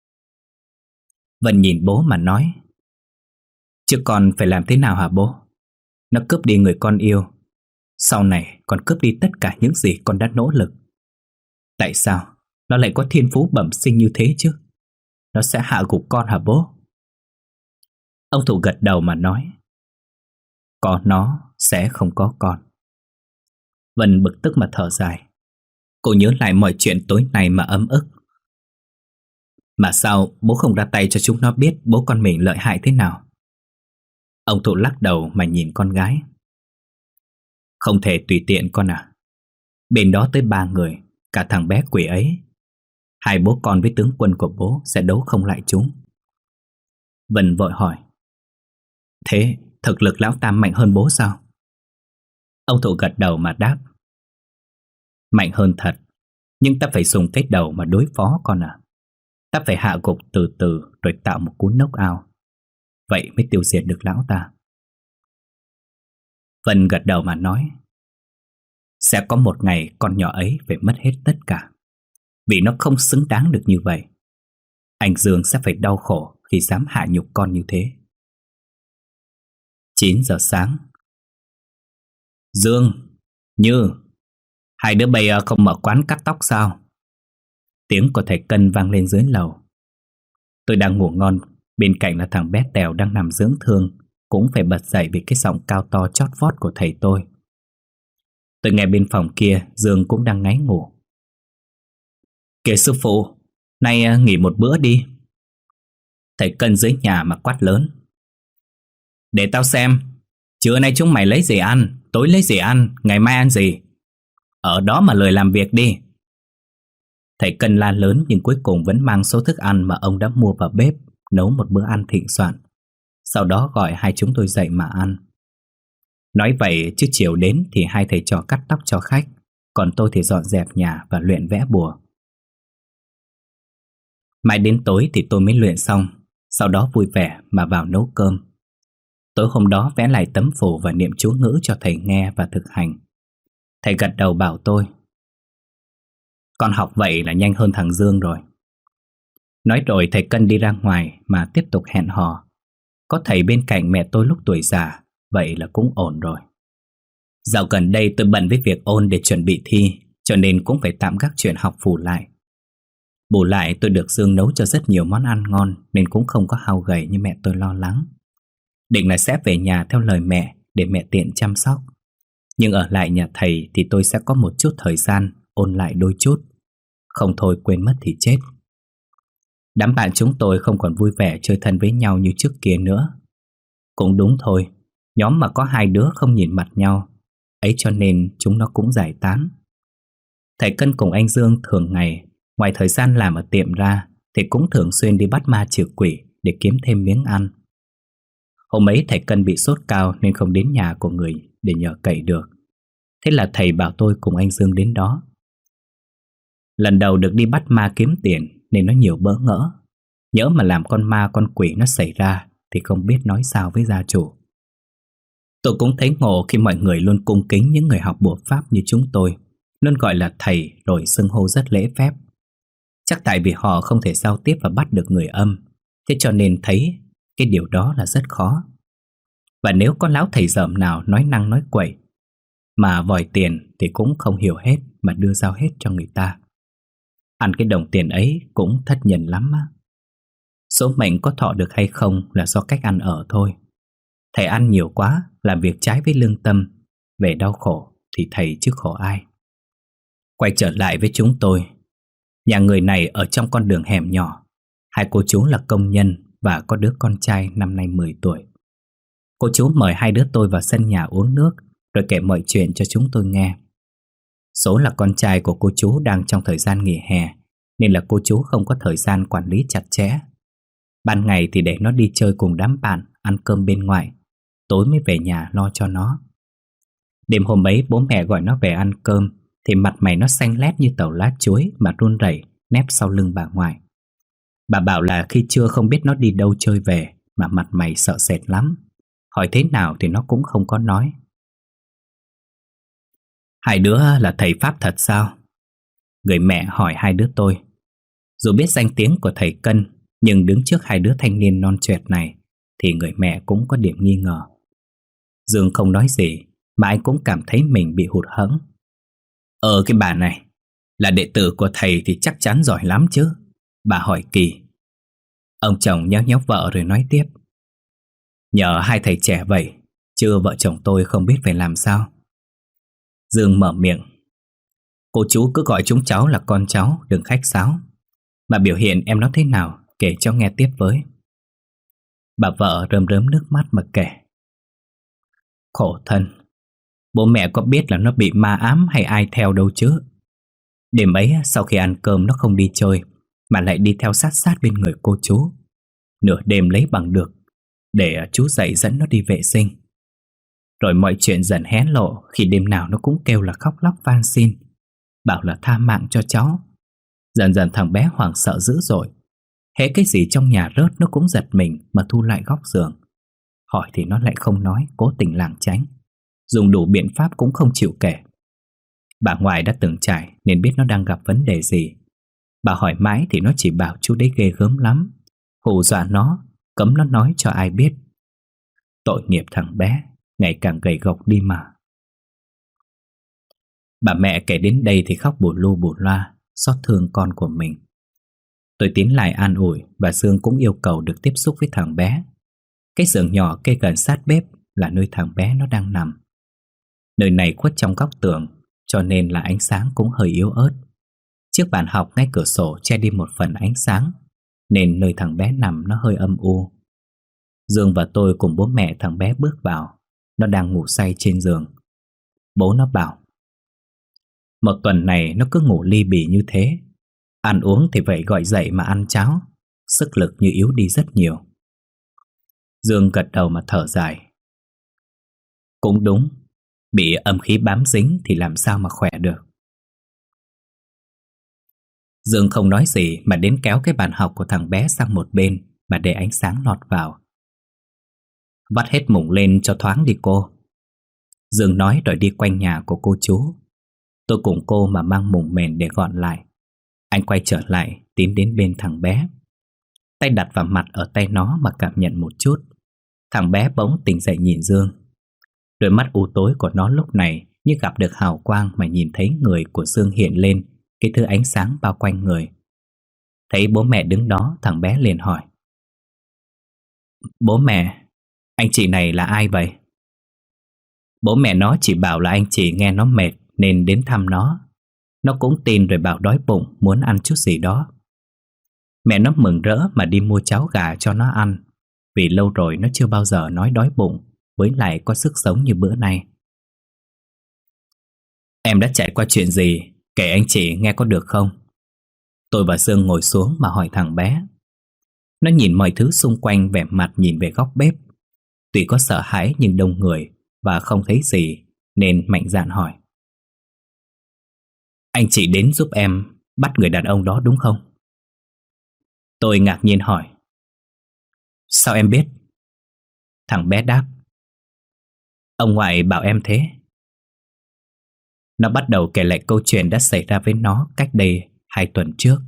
Vân nhìn bố mà nói. Chứ con phải làm thế nào hả bố? Nó cướp đi người con yêu. Sau này còn cướp đi tất cả những gì con đã nỗ lực. Tại sao nó lại có thiên phú bẩm sinh như thế chứ? Nó sẽ hạ gục con hả bố? Ông Thụ gật đầu mà nói. Có nó sẽ không có con. Vân bực tức mà thở dài. Cô nhớ lại mọi chuyện tối nay mà ấm ức. Mà sao bố không ra tay cho chúng nó biết bố con mình lợi hại thế nào? Ông Thụ lắc đầu mà nhìn con gái. Không thể tùy tiện con à. Bên đó tới ba người, cả thằng bé quỷ ấy. Hai bố con với tướng quân của bố sẽ đấu không lại chúng. Vân vội hỏi. Thế thực lực lão Tam mạnh hơn bố sao? Ông Thụ gật đầu mà đáp: Mạnh hơn thật, nhưng ta phải dùng cái đầu mà đối phó con à. Ta phải hạ gục từ từ rồi tạo một cú knock out. Vậy mới tiêu diệt được lão ta. Vân gật đầu mà nói: Sẽ có một ngày con nhỏ ấy phải mất hết tất cả, vì nó không xứng đáng được như vậy. Anh Dương sẽ phải đau khổ khi dám hạ nhục con như thế. Chín giờ sáng. Dương, Như, hai đứa bây giờ không mở quán cắt tóc sao? Tiếng của thầy Cân vang lên dưới lầu. Tôi đang ngủ ngon, bên cạnh là thằng bé Tèo đang nằm dưỡng thương, cũng phải bật dậy vì cái giọng cao to chót vót của thầy tôi. Tôi nghe bên phòng kia Dương cũng đang ngáy ngủ. Kìa sư phụ, nay nghỉ một bữa đi. Thầy Cân dưới nhà mà quát lớn: Để tao xem, trưa nay chúng mày lấy gì ăn, tối lấy gì ăn, ngày mai ăn gì. Ở đó mà lười làm việc đi. Thầy Cân la lớn nhưng cuối cùng vẫn mang số thức ăn mà ông đã mua vào bếp, nấu một bữa ăn thịnh soạn. Sau đó gọi hai chúng tôi dậy mà ăn. Nói vậy chứ chiều đến thì hai thầy trò cắt tóc cho khách, còn tôi thì dọn dẹp nhà và luyện vẽ bùa. Mãi đến tối thì tôi mới luyện xong, sau đó vui vẻ mà vào nấu cơm. Tối hôm đó vẽ lại tấm phù và niệm chú ngữ cho thầy nghe và thực hành. Thầy gật đầu bảo tôi: Con học vậy là nhanh hơn thằng Dương rồi. Nói rồi thầy Cân đi ra ngoài mà tiếp tục hẹn hò. Có thầy bên cạnh mẹ tôi lúc tuổi già, vậy là cũng ổn rồi. Dạo gần đây tôi bận với việc ôn để chuẩn bị thi, cho nên cũng phải tạm gác chuyện học phù lại. Bù lại tôi được Dương nấu cho rất nhiều món ăn ngon, nên cũng không có hao gầy như mẹ tôi lo lắng. Định là sẽ về nhà theo lời mẹ để mẹ tiện chăm sóc. Nhưng ở lại nhà thầy thì tôi sẽ có một chút thời gian ôn lại đôi chút. Không thôi quên mất thì chết. Đám bạn chúng tôi không còn vui vẻ chơi thân với nhau như trước kia nữa. Cũng đúng thôi, nhóm mà có hai đứa không nhìn mặt nhau, ấy cho nên chúng nó cũng giải tán. Thầy Cân cùng anh Dương thường ngày, ngoài thời gian làm ở tiệm ra, thì cũng thường xuyên đi bắt ma trừ quỷ để kiếm thêm miếng ăn. Hôm ấy thầy Cân bị sốt cao nên không đến nhà của người để nhờ cậy được. Thế là thầy bảo tôi cùng anh Dương đến đó. Lần đầu được đi bắt ma kiếm tiền nên nó nhiều bỡ ngỡ. Nhỡ mà làm con ma con quỷ nó xảy ra thì không biết nói sao với gia chủ. Tôi cũng thấy ngộ khi mọi người luôn cung kính những người học bùa pháp như chúng tôi, luôn gọi là thầy rồi xưng hô rất lễ phép. Chắc tại vì họ không thể giao tiếp và bắt được người âm, thế cho nên thấy cái điều đó là rất khó. Và nếu có lão thầy dởm nào nói năng nói quậy mà vòi tiền thì cũng không hiểu hết mà đưa giao hết cho người ta. Ăn cái đồng tiền ấy cũng thất nhân lắm á. Số mệnh có thọ được hay không là do cách ăn ở thôi. Thầy ăn nhiều quá, làm việc trái với lương tâm, về đau khổ thì thầy chứ khổ ai. Quay trở lại với chúng tôi. Nhà người này ở trong con đường hẻm nhỏ. Hai cô chú là công nhân và có đứa con trai năm nay mười tuổi. Cô chú mời hai đứa tôi vào sân nhà uống nước rồi kể mọi chuyện cho chúng tôi nghe. Số là con trai của cô chú đang trong thời gian nghỉ hè, nên là cô chú không có thời gian quản lý chặt chẽ. Ban ngày thì để nó đi chơi cùng đám bạn, ăn cơm bên ngoài, tối mới về nhà lo cho nó. Đêm hôm ấy bố mẹ gọi nó về ăn cơm thì mặt mày nó xanh lét như tàu lá chuối mà run rẩy nép sau lưng bà ngoại. Bà bảo là khi trưa không biết nó đi đâu chơi về mà mặt mày sợ sệt lắm. Hỏi thế nào thì nó cũng không có nói. Hai đứa là thầy Pháp thật sao? Người mẹ hỏi hai đứa tôi. Dù biết danh tiếng của thầy Cân, nhưng đứng trước hai đứa thanh niên non choẹt này thì người mẹ cũng có điểm nghi ngờ. Dương không nói gì mà anh cũng cảm thấy mình bị hụt hẫng. Ờ cái bà này, là đệ tử của thầy thì chắc chắn giỏi lắm chứ. Bà hỏi kỳ. Ông chồng nhéo nhéo vợ rồi nói tiếp. Nhờ hai thầy trẻ vậy, chứ vợ chồng tôi không biết phải làm sao. Dương mở miệng. Cô chú cứ gọi chúng cháu là con cháu, đừng khách sáo. Mà biểu hiện em nó thế nào, kể cho nghe tiếp với. Bà vợ rơm rớm nước mắt mà kể. Khổ thân, bố mẹ có biết là nó bị ma ám hay ai theo đâu chứ. Đêm ấy sau khi ăn cơm nó không đi chơi, mà lại đi theo sát sát bên người cô chú. Nửa đêm lấy bằng được để chú dậy dẫn nó đi vệ sinh. Rồi mọi chuyện dần hé lộ khi đêm nào nó cũng kêu là khóc lóc van xin, bảo là tha mạng cho cháu. Dần dần thằng bé hoảng sợ dữ dội. Hễ cái gì trong nhà rớt nó cũng giật mình mà thu lại góc giường. Hỏi thì nó lại không nói, cố tình lảng tránh. Dùng đủ biện pháp cũng không chịu kể. Bà ngoại đã từng trải nên biết nó đang gặp vấn đề gì. Bà hỏi mãi thì nó chỉ bảo chú đấy ghê gớm lắm, hù dọa nó, cấm nó nói cho ai biết. Tội nghiệp thằng bé, ngày càng gầy gộc đi mà. Bà mẹ kể đến đây thì khóc bù lu bù loa, xót thương con của mình. Tôi tiến lại an ủi và Dương cũng yêu cầu được tiếp xúc với thằng bé. Cái giường nhỏ kê gần sát bếp là nơi thằng bé nó đang nằm. Nơi này khuất trong góc tường cho nên là ánh sáng cũng hơi yếu ớt. Chiếc bàn học ngay cửa sổ che đi một phần ánh sáng nên nơi thằng bé nằm nó hơi âm u. Dương và tôi cùng bố mẹ thằng bé bước vào. Nó đang ngủ say trên giường. Bố nó bảo: một tuần này nó cứ ngủ li bì như thế. Ăn uống thì vậy gọi dậy mà ăn cháo, sức lực như yếu đi rất nhiều. Dương gật đầu mà thở dài. Cũng đúng, bị âm khí bám dính thì làm sao mà khỏe được. Dương không nói gì mà đến kéo cái bàn học của thằng bé sang một bên mà để ánh sáng lọt vào. Vắt hết mùng lên cho thoáng đi cô. Dương nói rồi đi quanh nhà của cô chú. Tôi cùng cô mà mang mùng mền để gọn lại. Anh quay trở lại tiến đến bên thằng bé. Tay đặt vào mặt ở tay nó mà cảm nhận một chút. Thằng bé bỗng tỉnh dậy nhìn Dương. Đôi mắt u tối của nó lúc này như gặp được hào quang mà nhìn thấy người của Dương hiện lên cái thứ ánh sáng bao quanh người. Thấy bố mẹ đứng đó, thằng bé liền hỏi: Bố mẹ, anh chị này là ai vậy? Bố mẹ nó chỉ bảo là anh chị nghe nó mệt nên đến thăm nó. Nó cũng tin rồi bảo đói bụng muốn ăn chút gì đó. Mẹ nó mừng rỡ mà đi mua cháo gà cho nó ăn, vì lâu rồi nó chưa bao giờ nói đói bụng, với lại có sức sống như bữa nay. Em đã trải qua chuyện gì, kể anh chị nghe có được không? Tôi và Dương ngồi xuống mà hỏi thằng bé. Nó nhìn mọi thứ xung quanh, vẻ mặt nhìn về góc bếp. Tuy có sợ hãi nhưng đông người và không thấy gì nên mạnh dạn hỏi: Anh chị đến giúp em bắt người đàn ông đó đúng không? Tôi ngạc nhiên hỏi: Sao em biết? Thằng bé đáp: Ông ngoại bảo em thế. Nó bắt đầu kể lại câu chuyện đã xảy ra với nó cách đây hai tuần trước.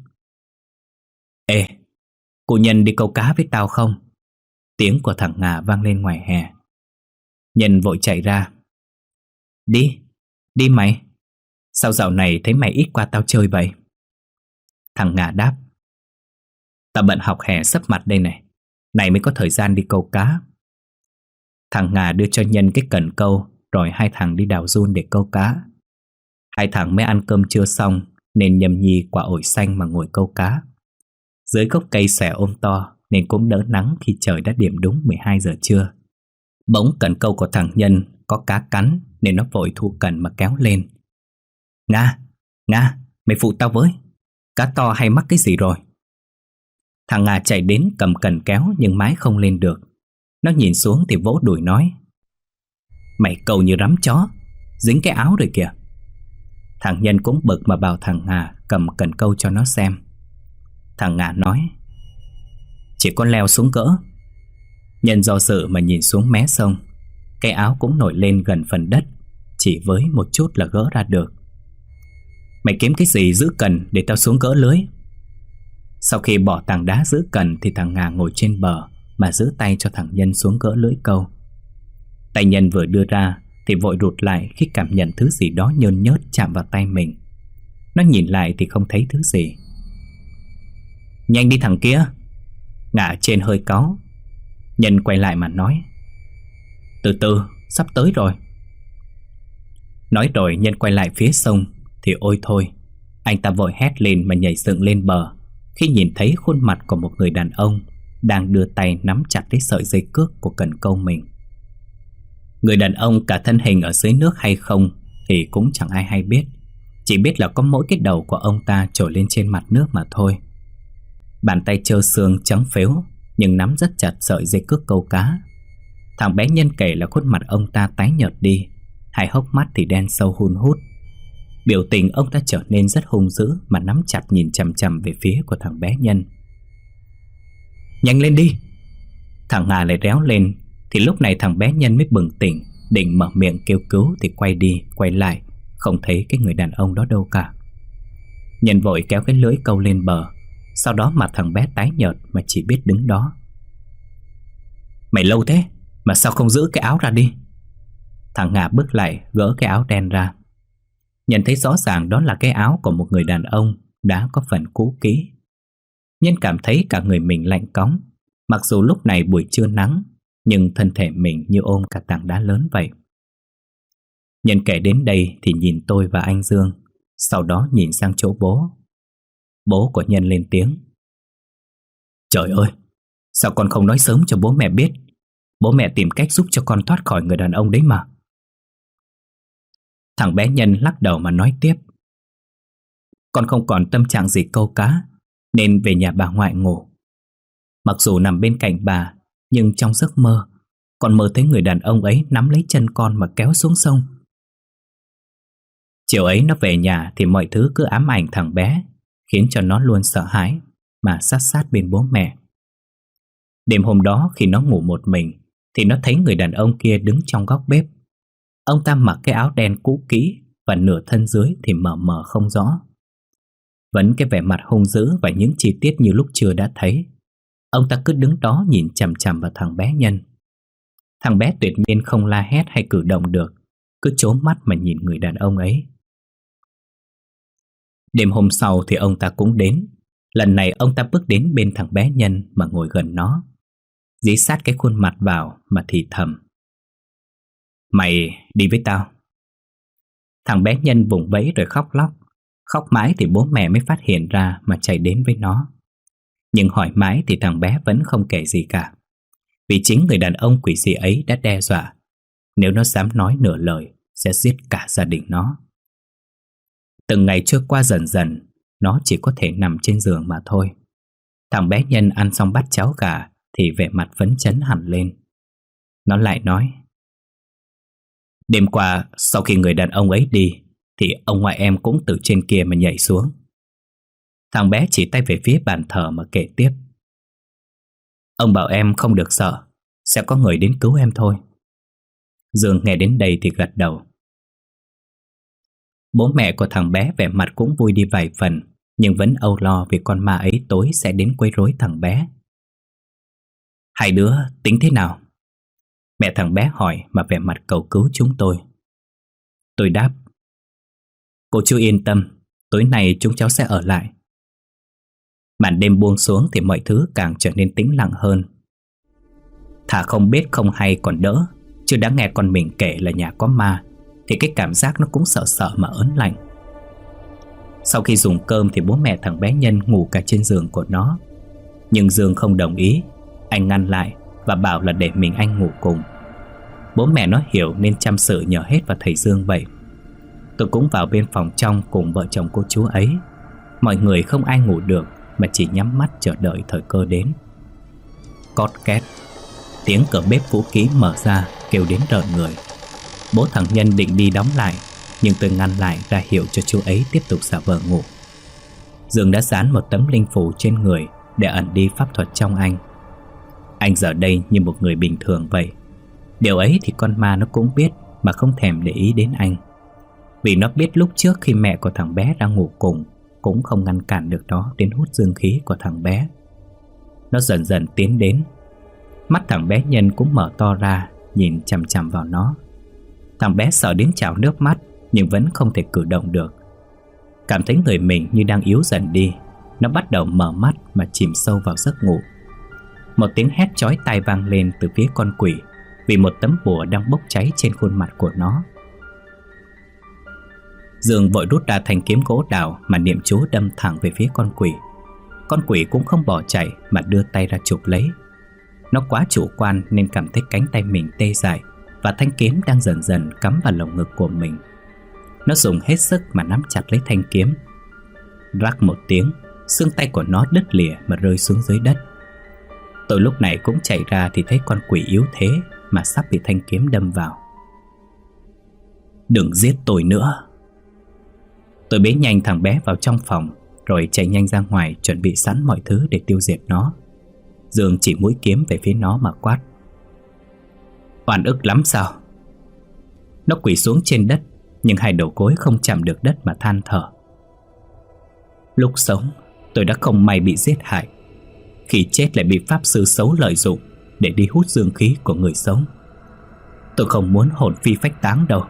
Ê, cô Nhân đi câu cá với tao không? Tiếng của thằng Ngà vang lên ngoài hè. Nhân vội chạy ra. Đi, đi mày. Sao dạo này thấy mày ít qua tao chơi vậy? Thằng Ngà đáp: Tao bận học hè sắp mặt đây này, này mới có thời gian đi câu cá. Thằng Ngà đưa cho Nhân cái cần câu, rồi hai thằng đi đào giun để câu cá. Hai thằng mới ăn cơm trưa xong nên nhâm nhi quả ổi xanh mà ngồi câu cá. Dưới gốc cây xẻ ôm to nên cũng đỡ nắng khi trời đã điểm đúng mười hai giờ trưa. Bỗng cần câu của thằng Nhân có cá cắn nên nó vội thu cần mà kéo lên. Nga, Nga, mày phụ tao với, cá to hay mắc cái gì rồi? Thằng Nga chạy đến cầm cần kéo nhưng mái không lên được. Nó nhìn xuống thì vỗ đùi nói: Mày câu như rắm chó, dính cái áo rồi kìa. Thằng Nhân cũng bực mà bảo thằng Nga cầm cần câu cho nó xem. Thằng Nga nói: Chỉ có leo xuống gỡ. Nhân do dự mà nhìn xuống mé sông. Cái áo cũng nổi lên gần phần đất, chỉ với một chút là gỡ ra được. Mày kiếm cái gì giữ cần để tao xuống gỡ lưới? Sau khi bỏ tảng đá giữ cần thì thằng Nga ngồi trên bờ mà giữ tay cho thằng Nhân xuống gỡ lưới câu. Tay Nhân vừa đưa ra thì vội rụt lại khi cảm nhận thứ gì đó nhơn nhớt chạm vào tay mình. Nó nhìn lại thì không thấy thứ gì. Nhanh đi thằng kia! Ngả trên hơi cáu. Nhân quay lại mà nói: Từ từ, sắp tới rồi. Nói rồi Nhân quay lại phía sông thì ôi thôi, anh ta vội hét lên mà nhảy dựng lên bờ khi nhìn thấy khuôn mặt của một người đàn ông đang đưa tay nắm chặt lấy sợi dây cước của cần câu mình. Người đàn ông cả thân hình ở dưới nước hay không thì cũng chẳng ai hay biết, chỉ biết là có mỗi cái đầu của ông ta trồi lên trên mặt nước mà thôi. Bàn tay trơ xương trắng phếu nhưng nắm rất chặt sợi dây cước câu cá. Thằng bé Nhân kể là khuôn mặt ông ta tái nhợt đi, hai hốc mắt thì đen sâu hun hút. Biểu tình ông ta trở nên rất hung dữ, mà nắm chặt nhìn chằm chằm về phía của thằng bé Nhân. Nhanh lên đi! Thằng Hà lại réo lên. Thì lúc này thằng bé Nhân mới bừng tỉnh, định mở miệng kêu cứu thì quay đi quay lại, không thấy cái người đàn ông đó đâu cả. Nhân vội kéo cái lưới câu lên bờ. Sau đó mặt thằng bé tái nhợt mà chỉ biết đứng đó. Mày lâu thế mà sao không giữ cái áo ra đi? Thằng Hà bước lại gỡ cái áo đen ra. Nhận thấy rõ ràng đó là cái áo của một người đàn ông đã có phần cũ kỹ. Nhân cảm thấy cả người mình lạnh cóng. Mặc dù lúc này buổi trưa nắng, nhưng thân thể mình như ôm cả tảng đá lớn vậy. Nhân kể đến đây thì nhìn tôi và anh Dương, sau đó nhìn sang chỗ bố. Bố của Nhân lên tiếng. Trời ơi, sao con không nói sớm cho bố mẹ biết? Bố mẹ tìm cách giúp cho con thoát khỏi người đàn ông đấy mà. Thằng bé Nhân lắc đầu mà nói tiếp. Con không còn tâm trạng gì câu cá, nên về nhà bà ngoại ngủ. Mặc dù nằm bên cạnh bà, nhưng trong giấc mơ, con mơ thấy người đàn ông ấy nắm lấy chân con mà kéo xuống sông. Chiều ấy nó về nhà thì mọi thứ cứ ám ảnh thằng bé, khiến cho nó luôn sợ hãi mà sát sát bên bố mẹ. Đêm hôm đó khi nó ngủ một mình thì nó thấy người đàn ông kia đứng trong góc bếp. Ông ta mặc cái áo đen cũ kỹ và nửa thân dưới thì mờ mờ không rõ. Vẫn cái vẻ mặt hung dữ và những chi tiết như lúc chưa đã thấy. Ông ta cứ đứng đó nhìn chằm chằm vào thằng bé Nhân. Thằng bé tuyệt nhiên không la hét hay cử động được, cứ trố mắt mà nhìn người đàn ông ấy. Đêm hôm sau thì ông ta cũng đến. Lần này ông ta bước đến bên thằng bé Nhân mà ngồi gần nó, dí sát cái khuôn mặt vào mà thì thầm. Mày đi với tao. Thằng bé Nhân vùng vẫy rồi khóc lóc. Khóc mãi thì bố mẹ mới phát hiện ra mà chạy đến với nó. Nhưng hỏi mãi thì thằng bé vẫn không kể gì cả. Vì chính người đàn ông quỷ dị ấy đã đe dọa, nếu nó dám nói nửa lời sẽ giết cả gia đình nó. Từng ngày trôi qua dần dần, nó chỉ có thể nằm trên giường mà thôi. Thằng bé Nhân ăn xong bát cháo gà thì vẻ mặt phấn chấn hẳn lên. Nó lại nói. Đêm qua sau khi người đàn ông ấy đi thì ông ngoại em cũng từ trên kia mà nhảy xuống. Thằng bé chỉ tay về phía bàn thờ mà kể tiếp. Ông bảo em không được sợ, sẽ có người đến cứu em thôi. Dương nghe đến đây thì gật đầu. Bố mẹ của thằng bé vẻ mặt cũng vui đi vài phần, nhưng vẫn âu lo vì con ma ấy tối sẽ đến quấy rối thằng bé. Hai đứa tính thế nào? Mẹ thằng bé hỏi mà vẻ mặt cầu cứu chúng tôi. Tôi đáp. Cô chú yên tâm, tối nay chúng cháu sẽ ở lại. Màn đêm buông xuống thì mọi thứ càng trở nên tĩnh lặng hơn. Thà không biết không hay còn đỡ, chứ đã nghe con mình kể là nhà có ma thì cái cảm giác nó cũng sợ sợ mà ớn lạnh. Sau khi dùng cơm thì bố mẹ thằng bé Nhân ngủ cả trên giường của nó. Nhưng Dương không đồng ý. Anh ngăn lại và bảo là để mình anh ngủ cùng. Bố mẹ nó hiểu nên chăm sự nhờ hết vào thầy Dương vậy. Tôi cũng vào bên phòng trong cùng vợ chồng cô chú ấy. Mọi người không ai ngủ được mà chỉ nhắm mắt chờ đợi thời cơ đến. Cót két, tiếng cửa bếp cũ kỹ mở ra kêu đến rợn người. Bố thằng Nhân định đi đóng lại, nhưng tôi ngăn lại ra hiệu cho chú ấy tiếp tục giả vờ ngủ. Dương đã dán một tấm linh phù trên người để ẩn đi pháp thuật trong anh. Anh giờ đây như một người bình thường vậy. Điều ấy thì con ma nó cũng biết mà không thèm để ý đến anh. Vì nó biết lúc trước khi mẹ của thằng bé đang ngủ cùng cũng không ngăn cản được nó đến hút dương khí của thằng bé. Nó dần dần tiến đến. Mắt thằng bé Nhân cũng mở to ra nhìn chằm chằm vào nó. Thằng bé sợ đến trào nước mắt nhưng vẫn không thể cử động được. Cảm thấy người mình như đang yếu dần đi, nó bắt đầu mở mắt mà chìm sâu vào giấc ngủ. Một tiếng hét chói tai vang lên từ phía con quỷ, vì một tấm bùa đang bốc cháy trên khuôn mặt của nó. Dương vội rút ra thanh kiếm gỗ đào mà niệm chú đâm thẳng về phía con quỷ. Con quỷ cũng không bỏ chạy mà đưa tay ra chụp lấy. Nó quá chủ quan nên cảm thấy cánh tay mình tê dại và thanh kiếm đang dần dần cắm vào lồng ngực của mình. Nó dùng hết sức mà nắm chặt lấy thanh kiếm. Rắc một tiếng, xương tay của nó đứt lìa mà rơi xuống dưới đất. Tôi lúc này cũng chạy ra thì thấy con quỷ yếu thế, mà sắp bị thanh kiếm đâm vào. Đừng giết tôi nữa. Tôi bế nhanh thằng bé vào trong phòng, rồi chạy nhanh ra ngoài chuẩn bị sẵn mọi thứ để tiêu diệt nó. Dương chỉ mũi kiếm về phía nó mà quát: oan ức lắm sao? Nó quỳ xuống trên đất, nhưng hai đầu gối không chạm được đất mà than thở: lúc sống tôi đã không may bị giết hại, khi chết lại bị pháp sư xấu lợi dụng để đi hút dương khí của người sống. Tôi không muốn hồn phi phách tán đâu.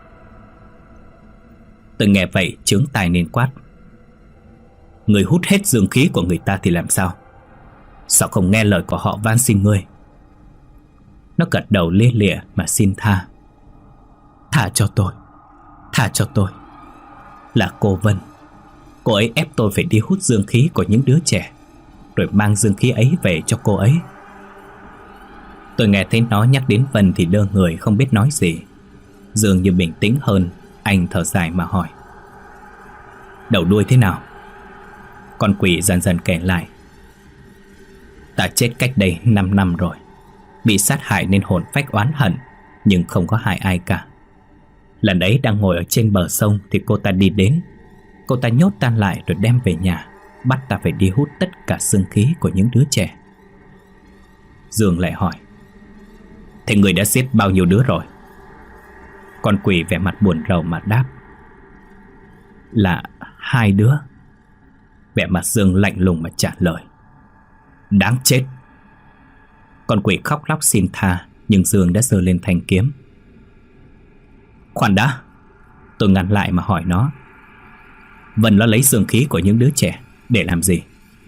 Tôi nghe vậy chướng tai nên quát: người hút hết dương khí của người ta thì làm sao? Sao không nghe lời của họ van xin ngươi? Nó gật đầu lia lịa mà xin tha: tha cho tôi, tha cho tôi. Là cô Vân. Cô ấy ép tôi phải đi hút dương khí của những đứa trẻ, rồi mang dương khí ấy về cho cô ấy. Tôi nghe thấy nó nhắc đến Vân thì đơ người không biết nói gì. Dường như bình tĩnh hơn, anh thở dài mà hỏi: đầu đuôi thế nào? Con quỷ dần dần kể lại: ta chết cách đây năm năm rồi, bị sát hại nên hồn phách oán hận, nhưng không có hại ai cả. Lần ấy đang ngồi ở trên bờ sông thì cô ta đi đến. Cô ta nhốt ta lại rồi đem về nhà, bắt ta phải đi hút tất cả dương khí của những đứa trẻ. Dương lại hỏi: thế người đã giết bao nhiêu đứa rồi? Con quỷ vẻ mặt buồn rầu mà đáp: là hai đứa. Vẻ mặt Dương lạnh lùng mà trả lời: đáng chết. Con quỷ khóc lóc xin tha, nhưng Dương đã giơ lên thanh kiếm. Khoan đã. Tôi ngăn lại mà hỏi nó: Vân nó lấy dương khí của những đứa trẻ để làm gì?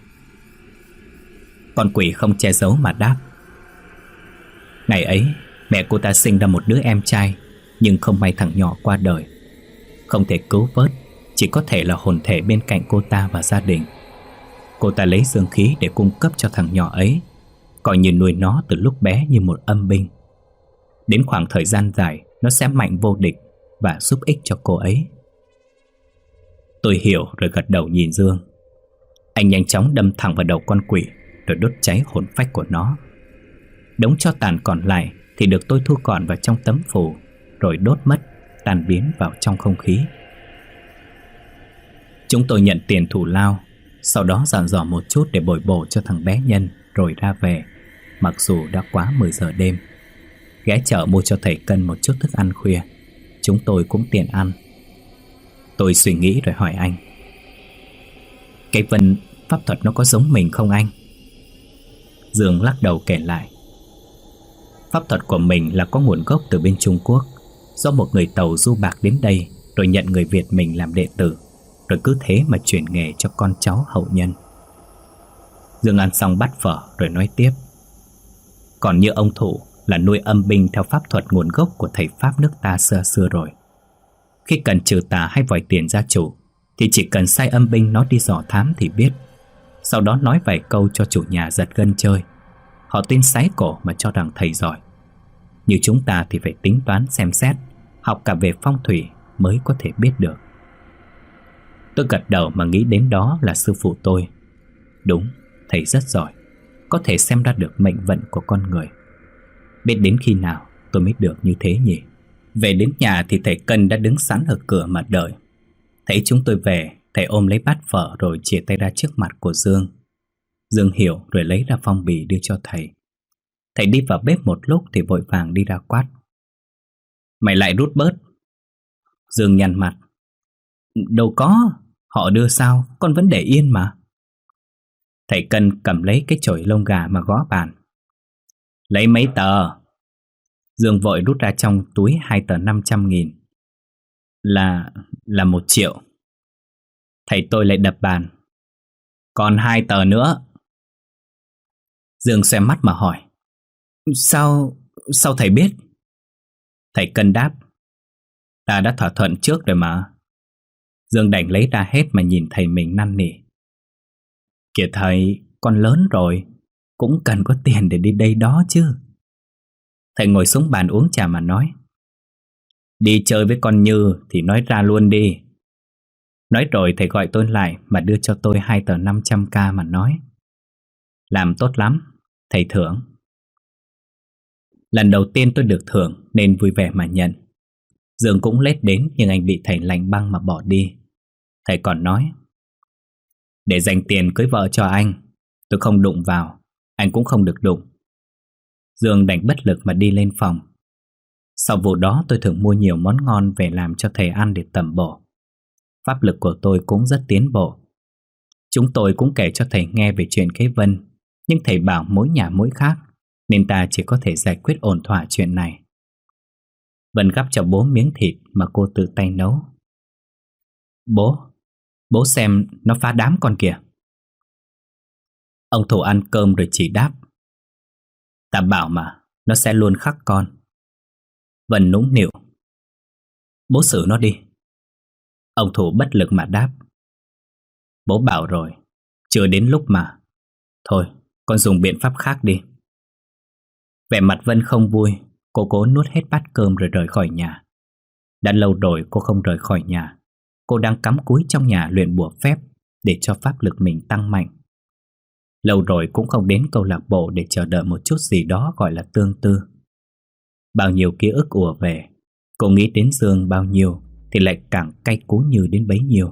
Con quỷ không che giấu mà đáp: ngày ấy mẹ cô ta sinh ra một đứa em trai, nhưng không may thằng nhỏ qua đời, không thể cứu vớt, chỉ có thể là hồn thể bên cạnh cô ta và gia đình. Cô ta lấy dương khí để cung cấp cho thằng nhỏ ấy, coi như nuôi nó từ lúc bé như một âm binh. Đến khoảng thời gian dài, nó sẽ mạnh vô địch và giúp ích cho cô ấy. Tôi hiểu rồi gật đầu nhìn Dương. Anh nhanh chóng đâm thẳng vào đầu con quỷ, rồi đốt cháy hồn phách của nó. Đống tro tàn còn lại thì được tôi thu gọn vào trong tấm phù, rồi đốt mất, tan biến vào trong không khí. Chúng tôi nhận tiền thù lao, sau đó dặn dò một chút để bồi bổ cho thằng bé Nhân, rồi ra về, mặc dù đã quá mười giờ đêm. Ghé chợ mua cho thầy Cân một chút thức ăn khuya. Chúng tôi cũng tiện ăn. Tôi suy nghĩ rồi hỏi anh: cái Vân pháp thuật nó có giống mình không anh? Dương lắc đầu kể lại: pháp thuật của mình là có nguồn gốc từ bên Trung Quốc, do một người Tàu du bạc đến đây, rồi nhận người Việt mình làm đệ tử, rồi cứ thế mà chuyển nghề cho con cháu hậu nhân. Dương ăn xong bát phở rồi nói tiếp: còn như ông Thủ là nuôi âm binh theo pháp thuật nguồn gốc của thầy Pháp nước ta xưa xưa rồi. Khi cần trừ tà hay vòi tiền gia chủ thì chỉ cần sai âm binh nó đi dò thám thì biết. Sau đó nói vài câu cho chủ nhà giật gân chơi. Họ tin sái cổ mà cho rằng thầy giỏi. Như chúng ta thì phải tính toán xem xét, học cả về phong thủy mới có thể biết được. Tôi gật đầu mà nghĩ đến đó là sư phụ tôi. Đúng, thầy rất giỏi, có thể xem ra được mệnh vận của con người. Biết đến khi nào tôi mới được như thế nhỉ? Về đến nhà thì thầy Cân đã đứng sẵn ở cửa mà đợi. Thấy chúng tôi về, thầy ôm lấy bát phở rồi chìa tay ra trước mặt của Dương. Dương hiểu rồi lấy ra phong bì đưa cho thầy. Thầy đi vào bếp một lúc thì vội vàng đi ra quát: mày lại rút bớt. Dương nhăn mặt: đâu có, họ đưa sao, con vẫn để yên mà. Thầy Cân cầm lấy cái chổi lông gà mà gõ bàn: lấy mấy tờ? Dương vội rút ra trong túi hai tờ năm trăm nghìn. Là... là một triệu. Thầy tôi lại đập bàn: còn hai tờ nữa. Dương xem mắt mà hỏi: Sao... sao thầy biết? Thầy Cân đáp: ta đã thỏa thuận trước rồi mà. Dương đành lấy ra hết mà nhìn thầy mình năn nỉ: kìa thầy, con lớn rồi, cũng cần có tiền để đi đây đó chứ. Thầy ngồi xuống bàn uống trà mà nói: đi chơi với con Như thì nói ra luôn đi. Nói rồi thầy gọi tôi lại mà đưa cho tôi hai tờ năm trăm k mà nói: làm tốt lắm, thầy thưởng. Lần đầu tiên tôi được thưởng nên vui vẻ mà nhận. Dương cũng lết đến nhưng anh bị thầy lạnh băng mà bỏ đi. Thầy còn nói: để dành tiền cưới vợ cho anh, tôi không đụng vào, anh cũng không được đụng. Dương đành bất lực mà đi lên phòng. Sau vụ đó tôi thường mua nhiều món ngon về làm cho thầy ăn để tẩm bổ. Pháp lực của tôi cũng rất tiến bộ. Chúng tôi cũng kể cho thầy nghe về chuyện kế Vân, nhưng thầy bảo mỗi nhà mỗi khác, nên ta chỉ có thể giải quyết ổn thỏa chuyện này. Vân gắp cho bố miếng thịt mà cô tự tay nấu. Bố, bố xem nó phá đám con kìa. Ông Thủ ăn cơm rồi chỉ đáp: ta bảo mà, nó sẽ luôn khắc con. Vân nũng nịu: bố xử nó đi. Ông Thủ bất lực mà đáp: bố bảo rồi, chưa đến lúc mà. Thôi, con dùng biện pháp khác đi. Vẻ mặt Vân không vui, cô cố nuốt hết bát cơm rồi rời khỏi nhà. Đã lâu rồi cô không rời khỏi nhà. Cô đang cắm cúi trong nhà luyện bùa phép để cho pháp lực mình tăng mạnh. Lâu rồi cũng không đến câu lạc bộ để chờ đợi một chút gì đó gọi là tương tư. Bao nhiêu ký ức ùa về, cô nghĩ đến Dương bao nhiêu thì lại càng cay cú như đến bấy nhiêu.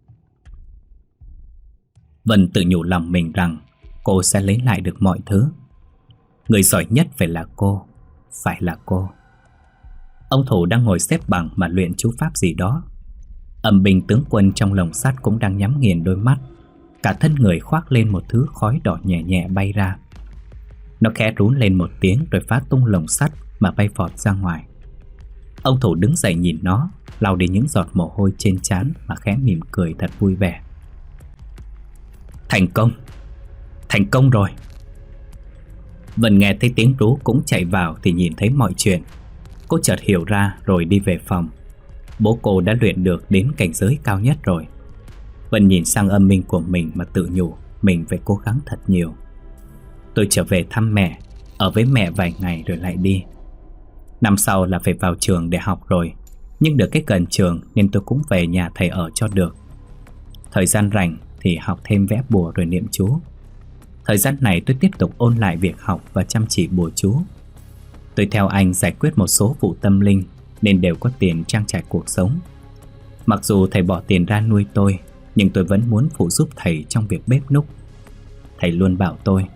Vân tự nhủ lòng mình rằng cô sẽ lấy lại được mọi thứ. Người giỏi nhất phải là cô, phải là cô. Ông Thủ đang ngồi xếp bằng mà luyện chú pháp gì đó. Âm binh tướng quân trong lồng sắt cũng đang nhắm nghiền đôi mắt. Cả thân người khoác lên một thứ khói đỏ nhẹ nhẹ bay ra. Nó khẽ rún lên một tiếng rồi phá tung lồng sắt mà bay vọt ra ngoài. Ông Thủ đứng dậy nhìn nó, lau đi những giọt mồ hôi trên trán mà khẽ mỉm cười thật vui vẻ. Thành công! Thành công rồi! Vân nghe thấy tiếng rú cũng chạy vào thì nhìn thấy mọi chuyện. Cô chợt hiểu ra rồi đi về phòng. Bố cô đã luyện được đến cảnh giới cao nhất rồi. Vân nhìn sang âm minh của mình mà tự nhủ mình phải cố gắng thật nhiều. Tôi trở về thăm mẹ, ở với mẹ vài ngày rồi lại đi. Năm sau là phải vào trường để học rồi, nhưng được cái gần trường nên tôi cũng về nhà thầy ở cho được. Thời gian rảnh thì học thêm vẽ bùa rồi niệm chú. Thời gian này tôi tiếp tục ôn lại việc học và chăm chỉ bùa chú. Tôi theo anh giải quyết một số vụ tâm linh nên đều có tiền trang trải cuộc sống. Mặc dù thầy bỏ tiền ra nuôi tôi, nhưng tôi vẫn muốn phụ giúp thầy trong việc bếp núc. Thầy luôn bảo tôi: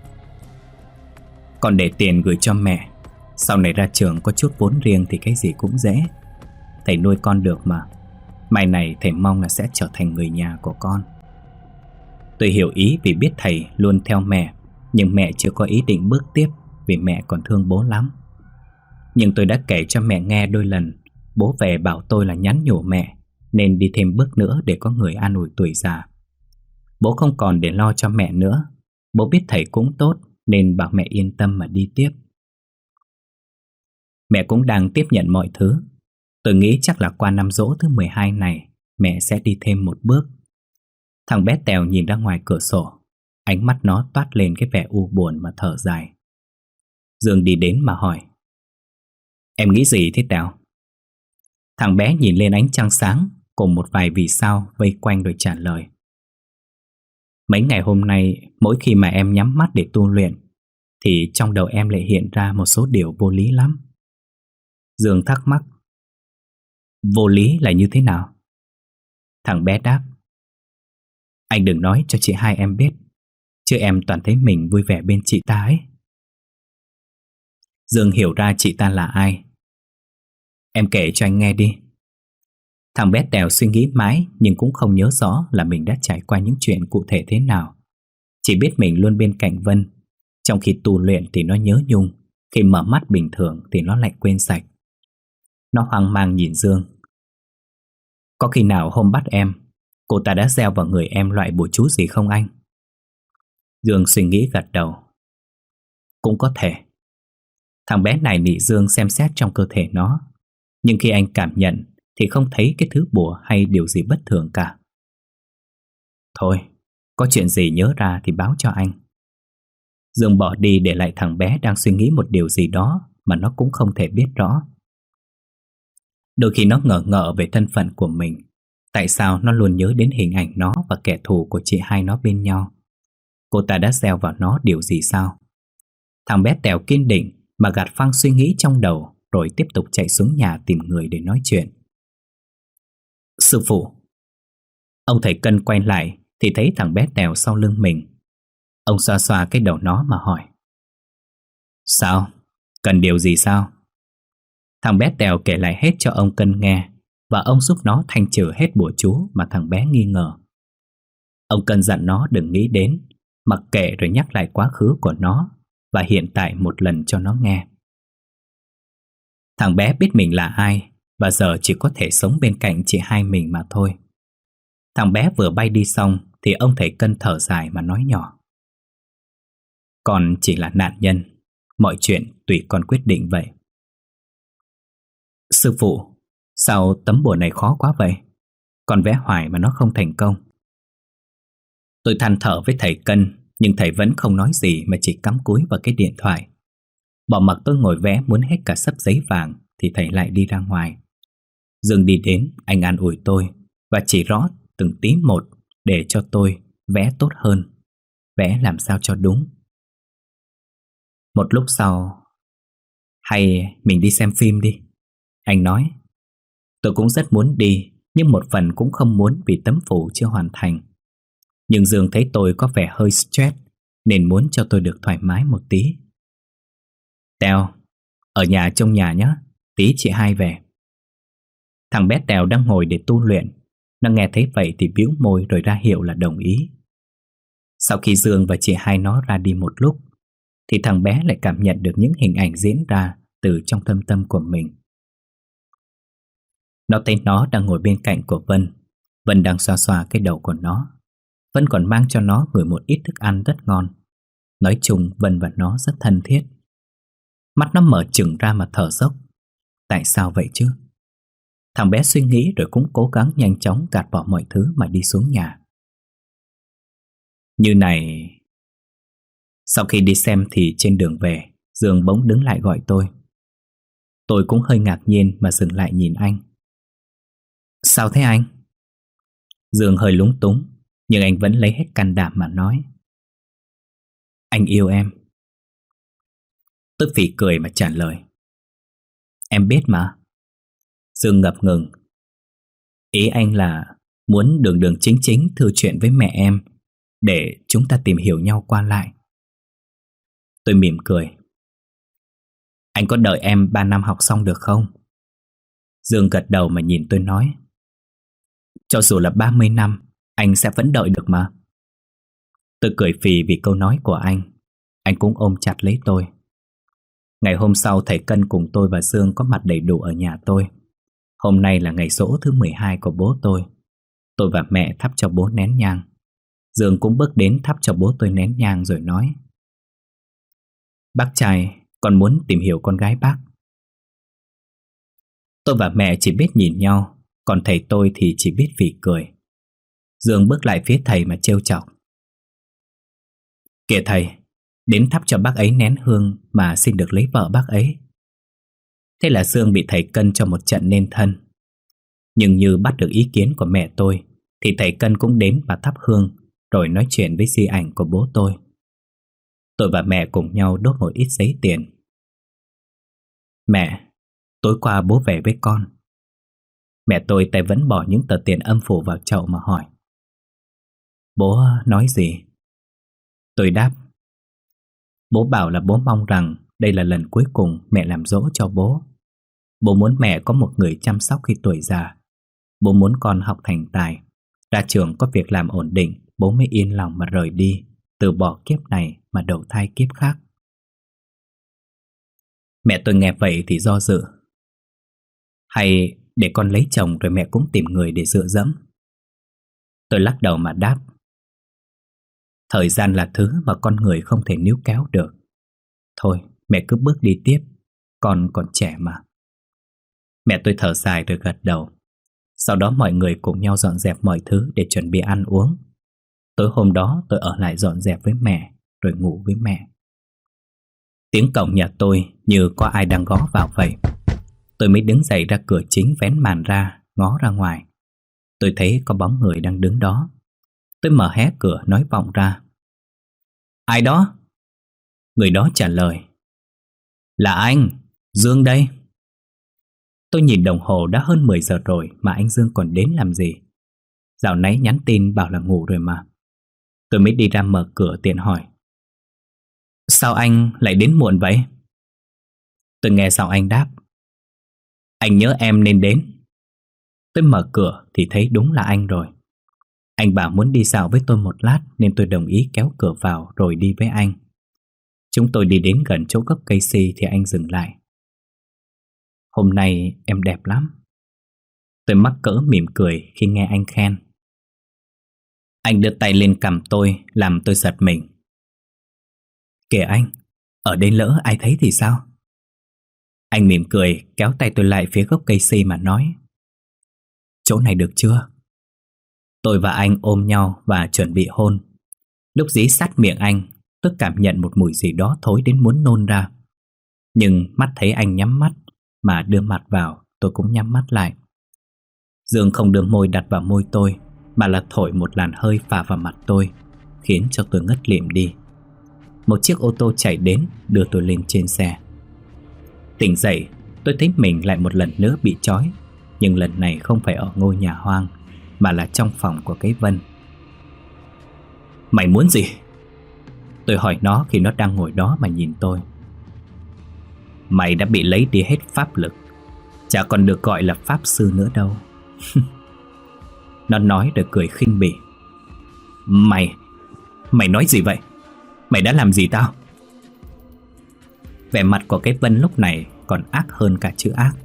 còn để tiền gửi cho mẹ, sau này ra trường có chút vốn riêng thì cái gì cũng dễ. Thầy nuôi con được mà. Mai này thầy mong là sẽ trở thành người nhà của con. Tôi hiểu ý vì biết thầy luôn theo mẹ, nhưng mẹ chưa có ý định bước tiếp vì mẹ còn thương bố lắm. Nhưng tôi đã kể cho mẹ nghe đôi lần. Bố về bảo tôi là nhắn nhủ mẹ nên đi thêm bước nữa để có người an ủi tuổi già. Bố không còn để lo cho mẹ nữa. Bố biết thầy cũng tốt nên bảo mẹ yên tâm mà đi tiếp. Mẹ cũng đang tiếp nhận mọi thứ. Tôi nghĩ chắc là qua năm giỗ thứ mười hai này mẹ sẽ đi thêm một bước. Thằng bé Tèo nhìn ra ngoài cửa sổ, ánh mắt nó toát lên cái vẻ u buồn mà thở dài. Dương đi đến mà hỏi: em nghĩ gì thế Tèo? Thằng bé nhìn lên ánh trăng sáng cùng một vài vì sao vây quanh rồi trả lời: mấy ngày hôm nay, mỗi khi mà em nhắm mắt để tu luyện thì trong đầu em lại hiện ra một số điều vô lý lắm. Dương thắc mắc: vô lý là như thế nào? Thằng bé đáp: anh đừng nói cho chị hai em biết, chứ em toàn thấy mình vui vẻ bên chị ta ấy. Dương hiểu ra chị ta là ai. Em kể cho anh nghe đi. Thằng bé Tèo suy nghĩ mãi nhưng cũng không nhớ rõ là mình đã trải qua những chuyện cụ thể thế nào. Chỉ biết mình luôn bên cạnh Vân. Trong khi tu luyện thì nó nhớ nhung, khi mở mắt bình thường thì nó lại quên sạch. Nó hoang mang nhìn Dương. Có khi nào hôm bắt em, cô ta đã gieo vào người em loại bùa chú gì không anh? Dương suy nghĩ gật đầu. Cũng có thể. Thằng bé này nị Dương xem xét trong cơ thể nó, nhưng khi anh cảm nhận thì không thấy cái thứ bùa hay điều gì bất thường cả. Thôi, có chuyện gì nhớ ra thì báo cho anh. Dương bỏ đi để lại thằng bé đang suy nghĩ một điều gì đó mà nó cũng không thể biết rõ. Đôi khi nó ngờ ngợ về thân phận của mình. Tại sao nó luôn nhớ đến hình ảnh nó và kẻ thù của chị hai nó bên nhau? Cô ta đã gieo vào nó điều gì sao? Thằng bé Tèo kiên định mà gạt phăng suy nghĩ trong đầu, rồi tiếp tục chạy xuống nhà tìm người để nói chuyện. Sư phụ. Ông thầy Cân quay lại thì thấy thằng bé Tèo sau lưng mình. Ông xoa xoa cái đầu nó mà hỏi: Sao? Cần điều gì sao? Thằng bé Tèo kể lại hết cho ông Cân nghe, và ông giúp nó thanh trừ hết bùa chú mà thằng bé nghi ngờ. Ông Cân dặn nó đừng nghĩ đến, mặc kệ, rồi nhắc lại quá khứ của nó và hiện tại một lần cho nó nghe. Thằng bé biết mình là ai và giờ chỉ có thể sống bên cạnh chị hai mình mà thôi. Thằng bé vừa bay đi xong thì ông thầy Cân thở dài mà nói nhỏ: Con chỉ là nạn nhân, mọi chuyện tùy con quyết định vậy. Sư phụ, sao tấm bùa này khó quá vậy? Con vẽ hoài mà nó không thành công. Tôi than thở với thầy Cân, nhưng thầy vẫn không nói gì mà chỉ cắm cúi vào cái điện thoại. Bỏ mặc tôi ngồi vẽ muốn hết cả sấp giấy vàng thì thầy lại đi ra ngoài. Dương đi đến, anh an ủi tôi và chỉ rõ từng tí một để cho tôi vẽ tốt hơn, vẽ làm sao cho đúng. Một lúc sau: Hay mình đi xem phim đi, anh nói. Tôi cũng rất muốn đi, nhưng một phần cũng không muốn vì tấm phủ chưa hoàn thành. Nhưng Dương thấy tôi có vẻ hơi stress nên muốn cho tôi được thoải mái một tí. Tèo, ở nhà trông nhà nhé, tí chị hai về. Thằng bé Tèo đang ngồi để tu luyện. Nó nghe thấy vậy thì bĩu môi rồi ra hiệu là đồng ý. Sau khi Dương và chị hai nó ra đi một lúc thì thằng bé lại cảm nhận được những hình ảnh diễn ra từ trong thâm tâm của mình. Nó thấy nó đang ngồi bên cạnh của Vân. Vân đang xoa xoa cái đầu của nó. Vân còn mang cho nó gửi một ít thức ăn rất ngon. Nói chung Vân và nó rất thân thiết. Mắt nó mở trừng ra mà thở dốc. Tại sao vậy chứ? Thằng bé suy nghĩ rồi cũng cố gắng nhanh chóng gạt bỏ mọi thứ mà đi xuống nhà. Như này. Sau khi đi xem thì trên đường về, Dương bỗng đứng lại gọi tôi. Tôi cũng hơi ngạc nhiên mà dừng lại nhìn anh. Sao thế anh? Dương hơi lúng túng, nhưng anh vẫn lấy hết can đảm mà nói: Anh yêu em. Tôi phì cười mà trả lời: Em biết mà. Dương ngập ngừng. Ý anh là muốn đường đường chính chính thư chuyện với mẹ em để chúng ta tìm hiểu nhau qua lại. Tôi mỉm cười. Anh có đợi em ba năm học xong được không? Dương gật đầu mà nhìn tôi nói: Cho dù là ba mươi năm, anh sẽ vẫn đợi được mà. Tôi cười phì vì câu nói của anh. Anh cũng ôm chặt lấy tôi. Ngày hôm sau thầy Cân cùng tôi và Dương có mặt đầy đủ ở nhà tôi. Hôm nay là ngày giỗ thứ mười hai của bố tôi. Tôi và mẹ thắp cho bố nén nhang. Dương cũng bước đến thắp cho bố tôi nén nhang rồi nói: Bác trai, con muốn tìm hiểu con gái bác. Tôi và mẹ chỉ biết nhìn nhau, còn thầy tôi thì chỉ biết phì cười. Dương bước lại phía thầy mà trêu chọc: Kìa thầy, đến thắp cho bác ấy nén hương mà xin được lấy vợ bác ấy. Thế là Dương bị thầy Cân cho một trận nên thân. Nhưng như bắt được ý kiến của mẹ tôi thì thầy Cân cũng đến và thắp hương, rồi nói chuyện với di ảnh của bố tôi. Tôi và mẹ cùng nhau đốt một ít giấy tiền. Mẹ, tối qua bố về với con. Mẹ tôi tay vẫn bỏ những tờ tiền âm phủ vào chậu mà hỏi: Bố nói gì? Tôi đáp: Bố bảo là bố mong rằng đây là lần cuối cùng mẹ làm dỗ cho bố. Bố muốn mẹ có một người chăm sóc khi tuổi già. Bố muốn con học thành tài, ra trường có việc làm ổn định, bố mới yên lòng mà rời đi, từ bỏ kiếp này mà đầu thai kiếp khác. Mẹ tôi nghe vậy thì do dự: Hay để con lấy chồng rồi mẹ cũng tìm người để dựa dẫm? Tôi lắc đầu mà đáp: Thời gian là thứ mà con người không thể níu kéo được. Thôi mẹ cứ bước đi tiếp, con còn trẻ mà. Mẹ tôi thở dài rồi gật đầu. Sau đó mọi người cùng nhau dọn dẹp mọi thứ để chuẩn bị ăn uống. Tối hôm đó tôi ở lại dọn dẹp với mẹ, rồi ngủ với mẹ. Tiếng cổng nhà tôi như có ai đang gõ vào vậy. Tôi mới đứng dậy ra cửa chính, vén màn ra, ngó ra ngoài. Tôi thấy có bóng người đang đứng đó. Tôi mở hé cửa nói vọng ra: Ai đó? Người đó trả lời: Là anh, Dương đây. Tôi nhìn đồng hồ đã hơn mười giờ rồi mà anh Dương còn đến làm gì? Dạo nãy nhắn tin bảo là ngủ rồi mà. Tôi mới đi ra mở cửa tiện hỏi. Sao anh lại đến muộn vậy? Tôi nghe xong anh đáp. Anh nhớ em nên đến. Tôi mở cửa thì thấy đúng là anh rồi. Anh bảo muốn đi dạo với tôi một lát nên tôi đồng ý kéo cửa vào rồi đi với anh. Chúng tôi đi đến gần chỗ gốc cây si thì anh dừng lại. Hôm nay em đẹp lắm. Tôi mắc cỡ mỉm cười khi nghe anh khen. Anh đưa tay lên cằm tôi làm tôi giật mình. Kìa anh, ở đây lỡ ai thấy thì sao? Anh mỉm cười kéo tay tôi lại phía gốc cây si mà nói. Chỗ này được chưa? Tôi và anh ôm nhau và chuẩn bị hôn. Lúc dí sát miệng anh, tôi cảm nhận một mùi gì đó thối đến muốn nôn ra. Nhưng mắt thấy anh nhắm mắt mà đưa mặt vào, tôi cũng nhắm mắt lại. Dương không đưa môi đặt vào môi tôi mà là thổi một làn hơi phả vào mặt tôi, khiến cho tôi ngất lịm đi. Một chiếc ô tô chạy đến đưa tôi lên trên xe. Tỉnh dậy, tôi thấy mình lại một lần nữa bị trói. Nhưng lần này không phải ở ngôi nhà hoang mà là trong phòng của cái Vân. Mày muốn gì? Tôi hỏi nó khi nó đang ngồi đó mà nhìn tôi. Mày đã bị lấy đi hết pháp lực, chả còn được gọi là pháp sư nữa đâu. Nó nói rồi cười khinh bỉ. Mày, mày nói gì vậy? Mày đã làm gì tao? Vẻ mặt của cái Vân lúc này còn ác hơn cả chữ ác.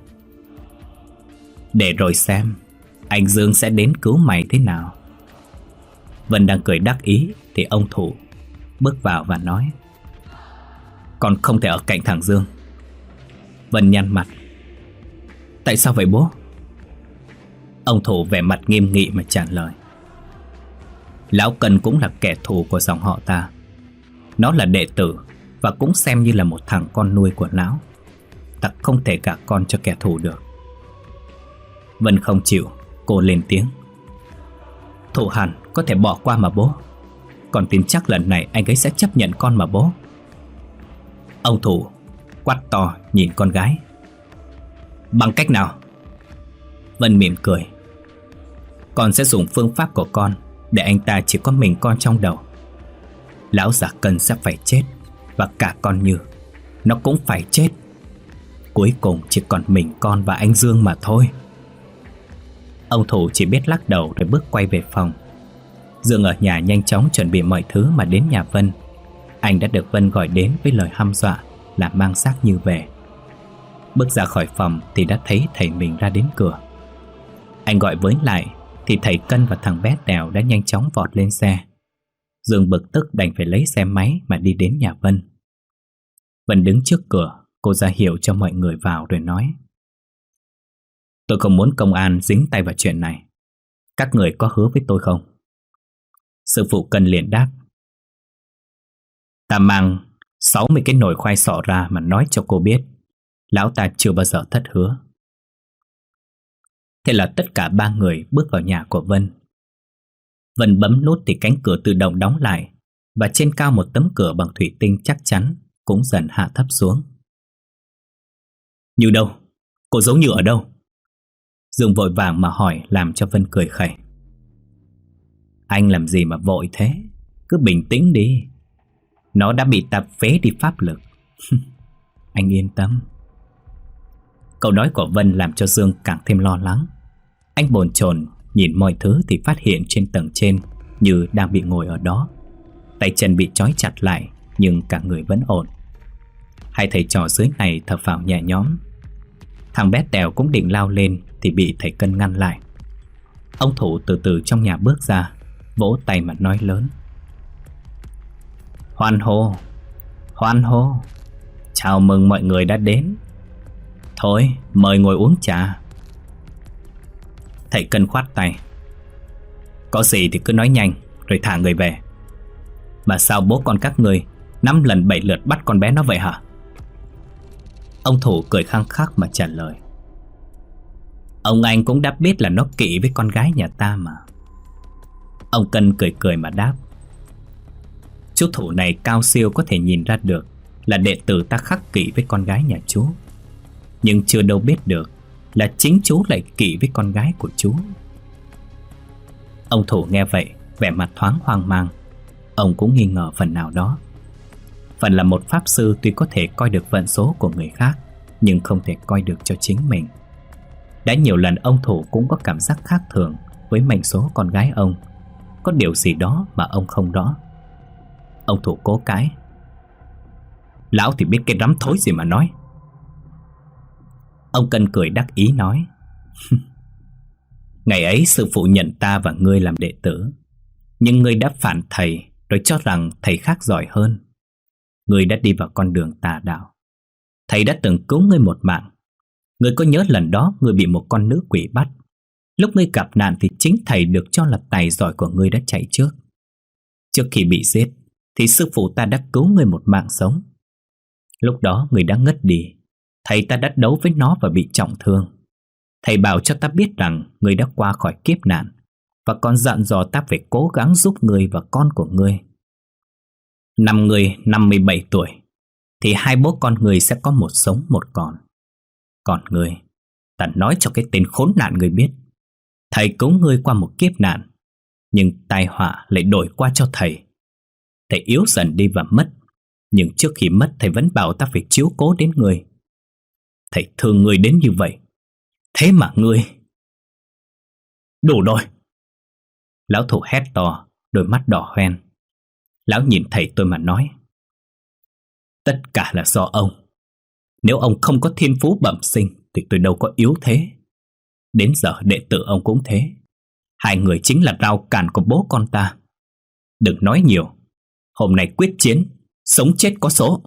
Để rồi xem anh Dương sẽ đến cứu mày thế nào. Vân đang cười đắc ý thì ông Thủ bước vào và nói. Con không thể ở cạnh thằng Dương. Vân nhăn mặt. Tại sao vậy bố? Ông Thủ vẻ mặt nghiêm nghị mà trả lời. Lão Cần cũng là kẻ thù của dòng họ ta. Nó là đệ tử và cũng xem như là một thằng con nuôi của lão. Ta không thể gả con cho kẻ thù được. Vân không chịu, cô lên tiếng. Thủ hẳn có thể bỏ qua mà bố. Con tin chắc lần này anh ấy sẽ chấp nhận con mà bố. Ông Thủ quát to nhìn con gái. Bằng cách nào? Vân mỉm cười. Con sẽ dùng phương pháp của con để anh ta chỉ có mình con trong đầu. Lão già Cần sẽ phải chết, và cả con Như, nó cũng phải chết. Cuối cùng chỉ còn mình con và anh Dương mà thôi. Ông Thủ chỉ biết lắc đầu rồi bước quay về phòng. Dương ở nhà nhanh chóng chuẩn bị mọi thứ mà đến nhà Vân. Anh đã được Vân gọi đến với lời hăm dọa là mang xác Như về. Bước ra khỏi phòng thì đã thấy thầy mình ra đến cửa. Anh gọi với lại thì thầy Cân và thằng bé Tèo đã nhanh chóng vọt lên xe. Dương bực tức đành phải lấy xe máy mà đi đến nhà Vân. Vân đứng trước cửa, cô ra hiệu cho mọi người vào rồi nói. Tôi không muốn công an dính tay vào chuyện này. Các người có hứa với tôi không? Sư phụ Cân liền đáp. Ta mang sáu mươi cái nồi khoai sọ ra mà nói cho cô biết. Lão ta chưa bao giờ thất hứa. Thế là tất cả ba người bước vào nhà của Vân. Vân bấm nút thì cánh cửa tự động đóng lại, và trên cao một tấm cửa bằng thủy tinh chắc chắn cũng dần hạ thấp xuống. Như đâu? Cô giấu Như ở đâu? Dương vội vàng mà hỏi làm cho Vân cười khẩy. Anh làm gì mà vội thế? Cứ bình tĩnh đi. Nó đã bị ta phế đi pháp lực. Anh yên tâm. Câu nói của Vân làm cho Dương càng thêm lo lắng. Anh bồn chồn nhìn mọi thứ thì phát hiện trên tầng trên Như đang bị ngồi ở đó. Tay chân bị trói chặt lại, nhưng cả người vẫn ổn. Hai thầy trò dưới này thở phào nhẹ nhõm. Thằng bé Tèo cũng định lao lên thì bị thầy Cân ngăn lại. Ông Thủ từ từ trong nhà bước ra, vỗ tay mà nói lớn. Hoan hô, hoan hô, chào mừng mọi người đã đến. Thôi, mời ngồi uống trà. Thầy Cân khoát tay. Có gì thì cứ nói nhanh rồi thả người về. Mà sao bố con các người năm lần bảy lượt bắt con bé nó vậy hả? Ông Thủ cười khăng khắc mà trả lời. Ông anh cũng đã biết là nó kỵ với con gái nhà ta mà. Ông Cân cười cười mà đáp. Chú Thủ này cao siêu có thể nhìn ra được là đệ tử ta khắc kỷ với con gái nhà chú, nhưng chưa đâu biết được là chính chú lại kỵ với con gái của chú. Ông Thủ nghe vậy, vẻ mặt thoáng hoang mang. Ông cũng nghi ngờ phần nào đó. Phần là một pháp sư tuy có thể coi được vận số của người khác, nhưng không thể coi được cho chính mình. Đã nhiều lần ông Thủ cũng có cảm giác khác thường với mệnh số con gái ông. Có điều gì đó mà ông không rõ. Ông Thủ cố cãi: Lão thì biết cái rắm thối gì mà nói. Ông Cân cười đắc ý nói: Ngày ấy sư phụ nhận ta và ngươi làm đệ tử, nhưng ngươi đã phản thầy rồi cho rằng thầy khác giỏi hơn. Ngươi đã đi vào con đường tà đạo. Thầy đã từng cứu ngươi một mạng. Ngươi có nhớ lần đó ngươi bị một con nữ quỷ bắt? Lúc ngươi gặp nạn thì chính thầy được cho là tài giỏi của ngươi đã chạy trước. Trước khi bị giết thì sư phụ ta đã cứu ngươi một mạng sống. Lúc đó ngươi đã ngất đi. Thầy ta đã đấu với nó và bị trọng thương. Thầy bảo cho ta biết rằng ngươi đã qua khỏi kiếp nạn, và còn dặn dò ta phải cố gắng giúp ngươi và con của ngươi. Năm ngươi năm mươi bảy tuổi thì hai bố con ngươi sẽ có một sống một còn. Còn ngươi, ta nói cho cái tên khốn nạn ngươi biết, thầy cứu ngươi qua một kiếp nạn, nhưng tai họa lại đổi qua cho thầy. Thầy yếu dần đi và mất, nhưng trước khi mất thầy vẫn bảo ta phải chiếu cố đến ngươi. Thầy thương ngươi đến như vậy, thế mà ngươi... Đủ rồi! Lão Thủ hét to, đôi mắt đỏ hoen. Lão nhìn thầy tôi mà nói: Tất cả là do ông. Nếu ông không có thiên phú bẩm sinh thì tôi đâu có yếu thế. Đến giờ đệ tử ông cũng thế. Hai người chính là rào cản của bố con ta. Đừng nói nhiều. Hôm nay quyết chiến, sống chết có số.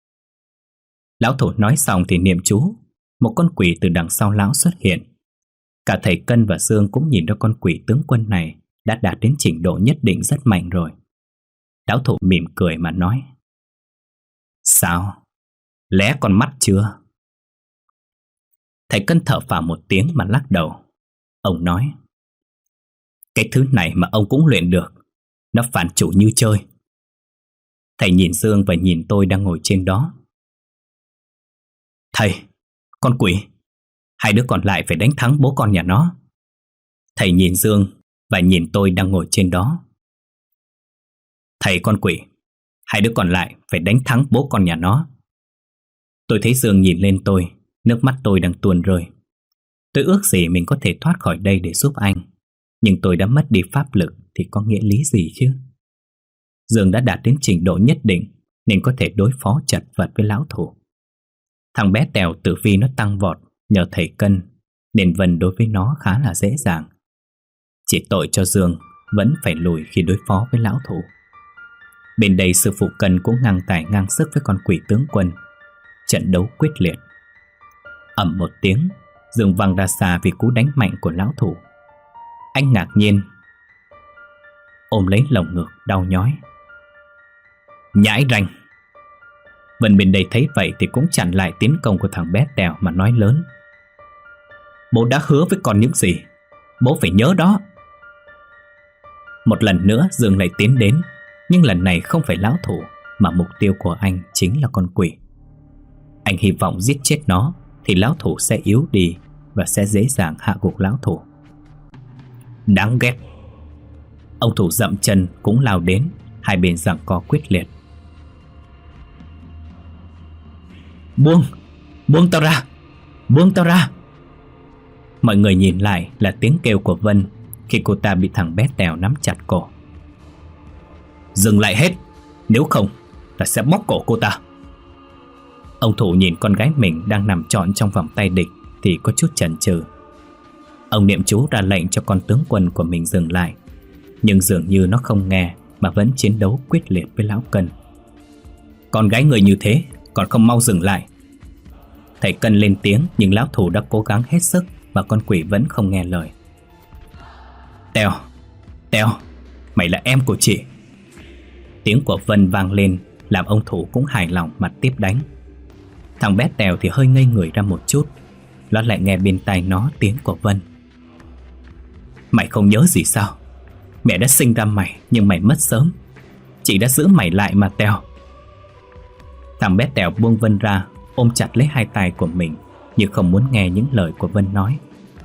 Lão Thủ nói xong thì niệm chú. Một con quỷ từ đằng sau lão xuất hiện. Cả thầy Cân và Dương cũng nhìn ra con quỷ tướng quân này đã đạt đến trình độ nhất định rất mạnh rồi. Lão Thủ mỉm cười mà nói: Sao? Lé con mắt chưa? Thầy Cân thở phào một tiếng mà lắc đầu. Ông nói: Cái thứ này mà ông cũng luyện được, nó phản chủ như chơi. Thầy nhìn Dương và nhìn tôi đang ngồi trên đó. Thầy, con quỷ, hai đứa còn lại phải đánh thắng bố con nhà nó. Thầy nhìn Dương và nhìn tôi đang ngồi trên đó. Thầy, con quỷ, hai đứa còn lại phải đánh thắng bố con nhà nó. Tôi thấy Dương nhìn lên tôi, nước mắt tôi đang tuôn rơi. Tôi ước gì mình có thể thoát khỏi đây để giúp anh, nhưng tôi đã mất đi pháp lực thì có nghĩa lý gì chứ? Dương đã đạt đến trình độ nhất định nên có thể đối phó chật vật với lão Thủ. Thằng bé Tèo tử vi nó tăng vọt nhờ thầy Cân, nên Vân đối với nó khá là dễ dàng. Chỉ tội cho Dương vẫn phải lùi khi đối phó với lão Thủ. Bên đây sư phụ Cân cũng ngang tài ngang sức với con quỷ tướng quân. Trận đấu quyết liệt. Ầm một tiếng, Dương văng ra xa vì cú đánh mạnh của lão Thủ. Anh ngạc nhiên ôm lấy lồng ngực đau nhói. Nhãi ranh! Vân bên đây thấy vậy thì cũng chặn lại tiến công của thằng bé Tèo mà nói lớn: Bố đã hứa với con những gì, bố phải nhớ đó. Một lần nữa Dương lại tiến đến, nhưng lần này không phải lão Thủ, mà mục tiêu của anh chính là con quỷ. Anh hy vọng giết chết nó thì lão Thủ sẽ yếu đi và sẽ dễ dàng hạ gục lão Thủ. Đáng ghét! Ông Thủ dậm chân cũng lao đến, hai bên giằng co quyết liệt. Buông! Buông tao ra! Buông tao ra! Mọi người nhìn lại là tiếng kêu của Vân khi cô ta bị thằng bé Tèo nắm chặt cổ. Dừng lại hết, nếu không ta sẽ bóp cổ cô ta. Ông Thủ nhìn con gái mình đang nằm trọn trong vòng tay địch thì có chút chần chừ. Ông niệm chú ra lệnh cho con tướng quân của mình dừng lại, nhưng dường như nó không nghe mà vẫn chiến đấu quyết liệt với lão Cân. Con gái người như thế còn không mau dừng lại! Thầy Cân lên tiếng, nhưng lão Thủ đã cố gắng hết sức mà con quỷ vẫn không nghe lời. Tèo! Tèo! Mày là em của chị! Tiếng của Vân vang lên làm ông Thủ cũng hài lòng mà tiếp đánh. Thằng bé Tèo thì hơi ngây người ra một chút. Nó lại nghe bên tai nó tiếng của Vân. Mày không nhớ gì sao? Mẹ đã sinh ra mày nhưng mày mất sớm. Chị đã giữ mày lại mà Tèo. Thằng bé Tèo buông Vân ra, ôm chặt lấy hai tay của mình, như không muốn nghe những lời của Vân nói.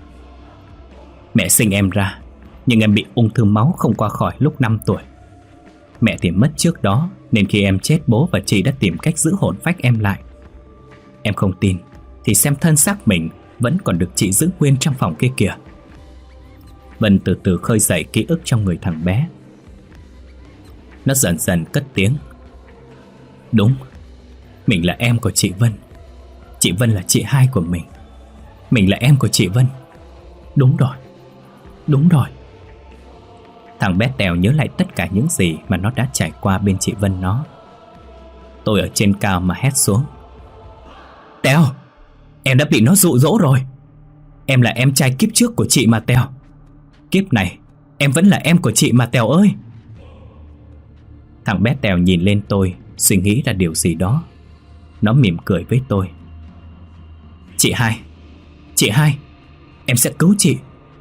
Mẹ sinh em ra, nhưng em bị ung thư máu không qua khỏi lúc năm tuổi. Mẹ thì mất trước đó, nên khi em chết bố và chị đã tìm cách giữ hồn phách em lại. Em không tin thì xem thân xác mình vẫn còn được chị giữ nguyên trong phòng kia kìa. Vân từ từ khơi dậy ký ức trong người thằng bé. Nó dần dần cất tiếng. Đúng, mình là em của chị Vân. Chị Vân là chị hai của mình. Mình là em của chị Vân. Đúng rồi, đúng rồi. Thằng bé Tèo nhớ lại tất cả những gì mà nó đã trải qua bên chị Vân nó. Tôi ở trên cao mà hét xuống. Tèo, em đã bị nó dụ dỗ rồi. Em là em trai kiếp trước của chị mà Tèo. Kiếp này em vẫn là em của chị mà Tèo ơi. Thằng bé Tèo nhìn lên tôi, suy nghĩ ra điều gì đó. Nó mỉm cười với tôi. Chị hai, chị hai, em sẽ cứu chị.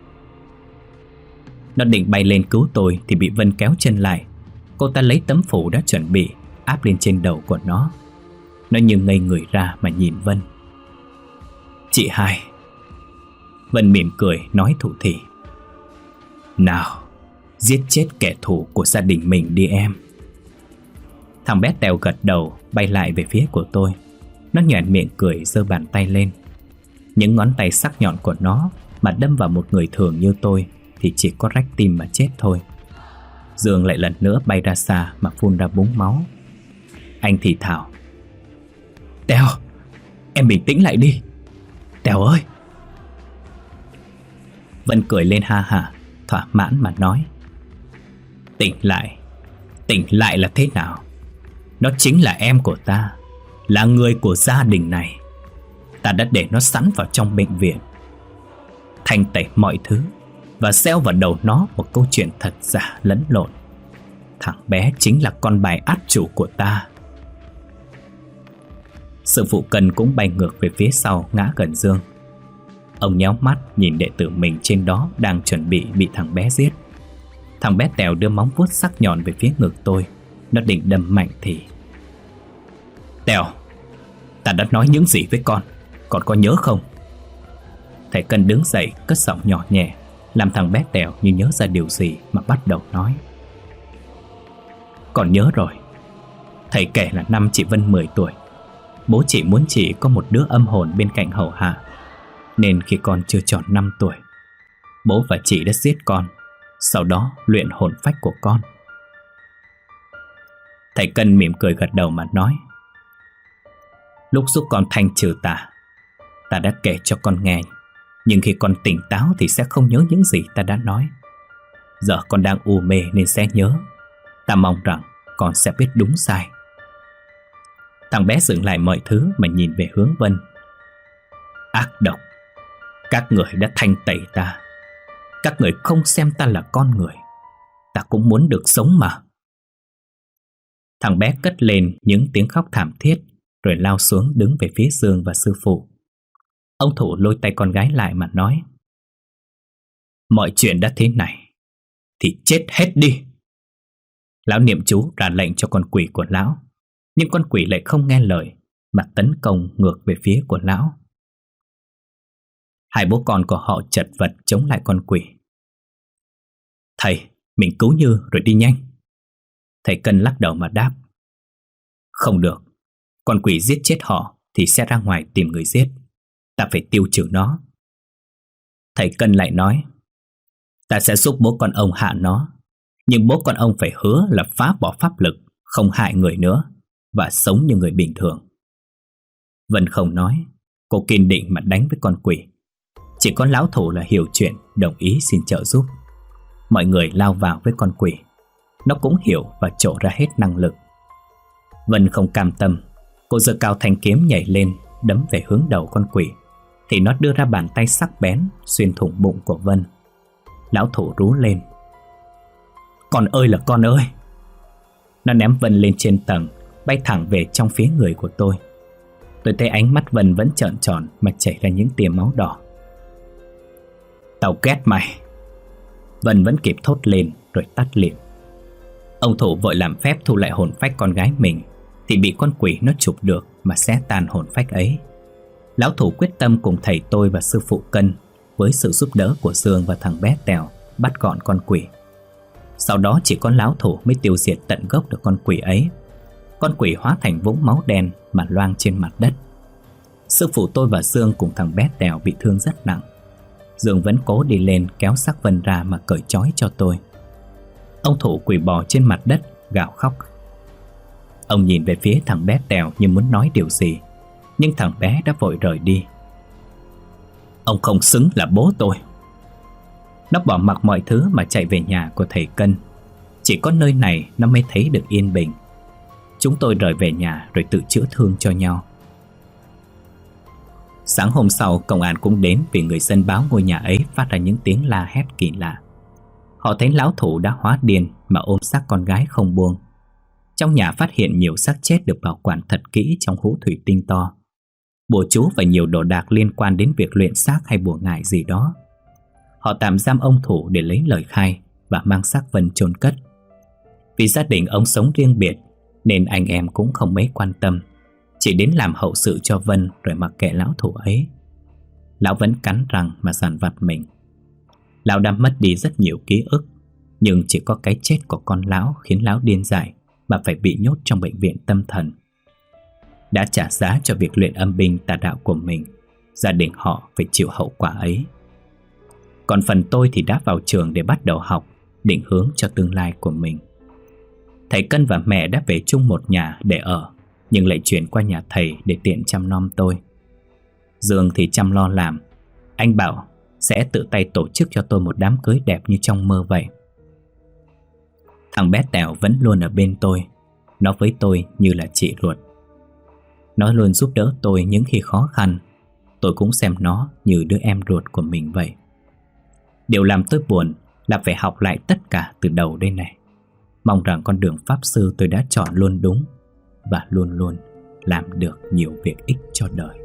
Nó định bay lên cứu tôi thì bị Vân kéo chân lại. Cô ta lấy tấm phủ đã chuẩn bị áp lên trên đầu của nó. Nó như ngây người ra mà nhìn Vân. Chị hai. Vân mỉm cười nói thủ thỉ. Nào, giết chết kẻ thù của gia đình mình đi em. Thằng bé Tèo gật đầu, bay lại về phía của tôi. Nó nhoẻn miệng cười, giơ bàn tay lên. Những ngón tay sắc nhọn của nó mà đâm vào một người thường như tôi thì chỉ có rách tim mà chết thôi. Dương lại lần nữa bay ra xa mà phun ra búng máu. Anh thì thào. Tèo, em bình tĩnh lại đi. Tèo ơi. Vân cười lên ha hả, thỏa mãn mà nói. Tỉnh lại, tỉnh lại là thế nào? Nó chính là em của ta, là người của gia đình này. Ta đã để nó sẵn vào trong bệnh viện, thanh tẩy mọi thứ và gieo vào đầu nó một câu chuyện thật giả lẫn lộn. Thằng bé chính là con bài át chủ của ta. Sư phụ Cần cũng bay ngược về phía sau, ngã gần Dương. Ông nhéo mắt nhìn đệ tử mình trên đó đang chuẩn bị bị thằng bé giết. Thằng bé Tèo đưa móng vuốt sắc nhọn về phía ngực tôi. Nó định đâm mạnh thì Tèo, ta đã nói những gì với con, con có nhớ không? Thầy Cần đứng dậy, cất giọng nhỏ nhẹ, làm thằng bé Tèo như nhớ ra điều gì mà bắt đầu nói. Con nhớ rồi. Thầy kể là năm chị Vân mười tuổi, bố chị muốn chị có một đứa âm hồn bên cạnh hầu hạ, nên khi con chưa tròn năm tuổi, bố và chị đã giết con, sau đó luyện hồn phách của con. Thầy Cần mỉm cười gật đầu mà nói. Lúc giúp con thanh trừ tà, ta đã kể cho con nghe, nhưng khi con tỉnh táo thì sẽ không nhớ những gì ta đã nói. Giờ con đang u mê nên sẽ nhớ. Ta mong rằng con sẽ biết đúng sai. Thằng bé dừng lại mọi thứ mà nhìn về hướng Vân. Ác độc, các người đã thanh tẩy ta. Các người không xem ta là con người. Ta cũng muốn được sống mà. Thằng bé cất lên những tiếng khóc thảm thiết, rồi lao xuống đứng về phía Dương và sư phụ. Ông Thủ lôi tay con gái lại mà nói. Mọi chuyện đã thế này thì chết hết đi. Lão niệm chú ra lệnh cho con quỷ của lão, nhưng con quỷ lại không nghe lời mà tấn công ngược về phía của lão. Hai bố con của họ chật vật chống lại con quỷ. Thầy, mình cứu Như rồi đi nhanh. Thầy Cần lắc đầu mà đáp. Không được, con quỷ giết chết họ thì sẽ ra ngoài tìm người giết. Ta phải tiêu trừ nó. Thầy Cần lại nói. Ta sẽ giúp bố con ông hạ nó, nhưng bố con ông phải hứa là phá bỏ pháp lực, không hại người nữa và sống như người bình thường. Vân không nói. Cô kiên định mà đánh với con quỷ. Chỉ có lão Thủ là hiểu chuyện, đồng ý xin trợ giúp. Mọi người lao vào với con quỷ. Nó cũng hiểu và trổ ra hết năng lực. Vân không cam tâm. Cô giơ cao thanh kiếm nhảy lên, đấm về hướng đầu con quỷ, thì nó đưa ra bàn tay sắc bén xuyên thủng bụng của Vân. Lão Thủ rú lên. Con ơi là con ơi. Nó ném Vân lên trên tầng, bay thẳng về trong phía người của tôi. Tôi thấy ánh mắt Vân vẫn trợn tròn mà chảy ra những tia máu đỏ. Tao ghét mày. Vân vẫn kịp thốt lên rồi tắt liệm. Ông Thủ vội làm phép thu lại hồn phách con gái mình, thì bị con quỷ nó chụp được mà xé tan hồn phách ấy. Lão thủ quyết tâm cùng thầy tôi và sư phụ Cân, với sự giúp đỡ của Dương và thằng bé Tèo, bắt gọn con quỷ. Sau đó chỉ có lão thủ mới tiêu diệt tận gốc được con quỷ ấy. Con quỷ hóa thành vũng máu đen mà loang trên mặt đất. Sư phụ tôi và Dương cùng thằng bé Tèo bị thương rất nặng. Dương vẫn cố đi lên kéo xác Vân ra mà cởi trói cho tôi. Ông thủ quỳ bò trên mặt đất gào khóc. Ông nhìn về phía thằng bé Tèo như muốn nói điều gì, nhưng thằng bé đã vội rời đi. Ông không xứng là bố tôi. Nó bỏ mặc mọi thứ mà chạy về nhà của thầy Cân. Chỉ có nơi này nó mới thấy được yên bình. Chúng tôi rời về nhà rồi tự chữa thương cho nhau. Sáng hôm sau công an cũng đến vì người dân báo ngôi nhà ấy phát ra những tiếng la hét kỳ lạ. Họ thấy lão thủ đã hóa điên mà ôm xác con gái không buông. Trong nhà phát hiện nhiều xác chết được bảo quản thật kỹ trong hũ thủy tinh to, bùa chú và nhiều đồ đạc liên quan đến việc luyện xác hay bùa ngải gì đó. Họ tạm giam ông thủ để lấy lời khai và mang xác Vân chôn cất. Vì gia đình ông sống riêng biệt nên anh em cũng không mấy quan tâm, chỉ đến làm hậu sự cho Vân rồi mặc kệ lão thủ ấy. Lão vẫn cắn răng mà dằn vặt mình. Lão đã mất đi rất nhiều ký ức, nhưng chỉ có cái chết của con lão khiến lão điên dại mà phải bị nhốt trong bệnh viện tâm thần. Đã trả giá cho việc luyện âm binh tà đạo của mình, gia đình họ phải chịu hậu quả ấy. Còn phần tôi thì đã vào trường để bắt đầu học, định hướng cho tương lai của mình. Thầy Cân và mẹ đã về chung một nhà để ở, nhưng lại chuyển qua nhà thầy để tiện chăm nom tôi. Dương thì chăm lo làm. Anh bảo sẽ tự tay tổ chức cho tôi một đám cưới đẹp như trong mơ vậy. Thằng bé Tèo vẫn luôn ở bên tôi. Nó với tôi như là chị ruột. Nó luôn giúp đỡ tôi những khi khó khăn. Tôi cũng xem nó như đứa em ruột của mình vậy. Điều làm tôi buồn là phải học lại tất cả từ đầu đây này. Mong rằng con đường pháp sư tôi đã chọn luôn đúng và luôn luôn làm được nhiều việc ích cho đời.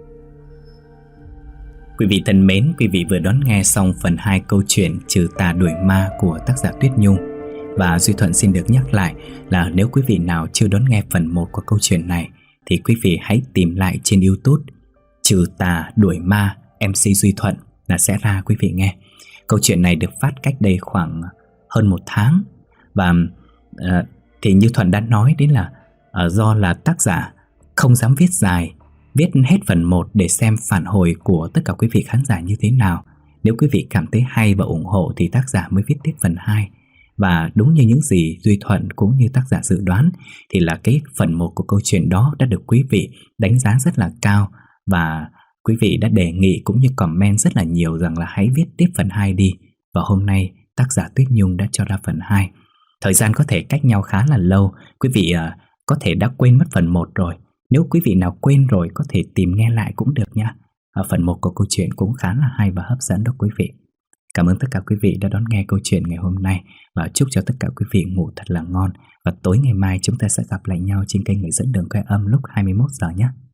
Quý vị thân mến, quý vị vừa đón nghe xong phần hai câu chuyện Trừ Tà Đuổi Ma của tác giả Tuyết Nhung. Và Duy Thuận xin được nhắc lại là nếu quý vị nào chưa đón nghe phần một của câu chuyện này thì quý vị hãy tìm lại trên YouTube Trừ Tà Đuổi Ma em xê Duy Thuận là sẽ ra quý vị nghe. Câu chuyện này được phát cách đây khoảng hơn một tháng. Và uh, thì như Thuận đã nói đến là uh, do là tác giả không dám viết dài, viết hết phần một để xem phản hồi của tất cả quý vị khán giả như thế nào. Nếu quý vị cảm thấy hay và ủng hộ thì tác giả mới viết tiếp phần hai. Và đúng như những gì Duy Thuận cũng như tác giả dự đoán thì là cái phần một của câu chuyện đó đã được quý vị đánh giá rất là cao. Và quý vị đã đề nghị cũng như comment rất là nhiều rằng là hãy viết tiếp phần hai đi. Và hôm nay tác giả Tuyết Nhung đã cho ra phần hai. Thời gian có thể cách nhau khá là lâu. Quý vị uh, có thể đã quên mất phần một rồi. Nếu quý vị nào quên rồi có thể tìm nghe lại cũng được nha. Ở phần một của câu chuyện cũng khá là hay và hấp dẫn đó quý vị. Cảm ơn tất cả quý vị đã đón nghe câu chuyện ngày hôm nay. Và chúc cho tất cả quý vị ngủ thật là ngon. Và tối ngày mai chúng ta sẽ gặp lại nhau trên kênh Người Dẫn Đường Quay Âm lúc hai mươi mốt giờ nhé.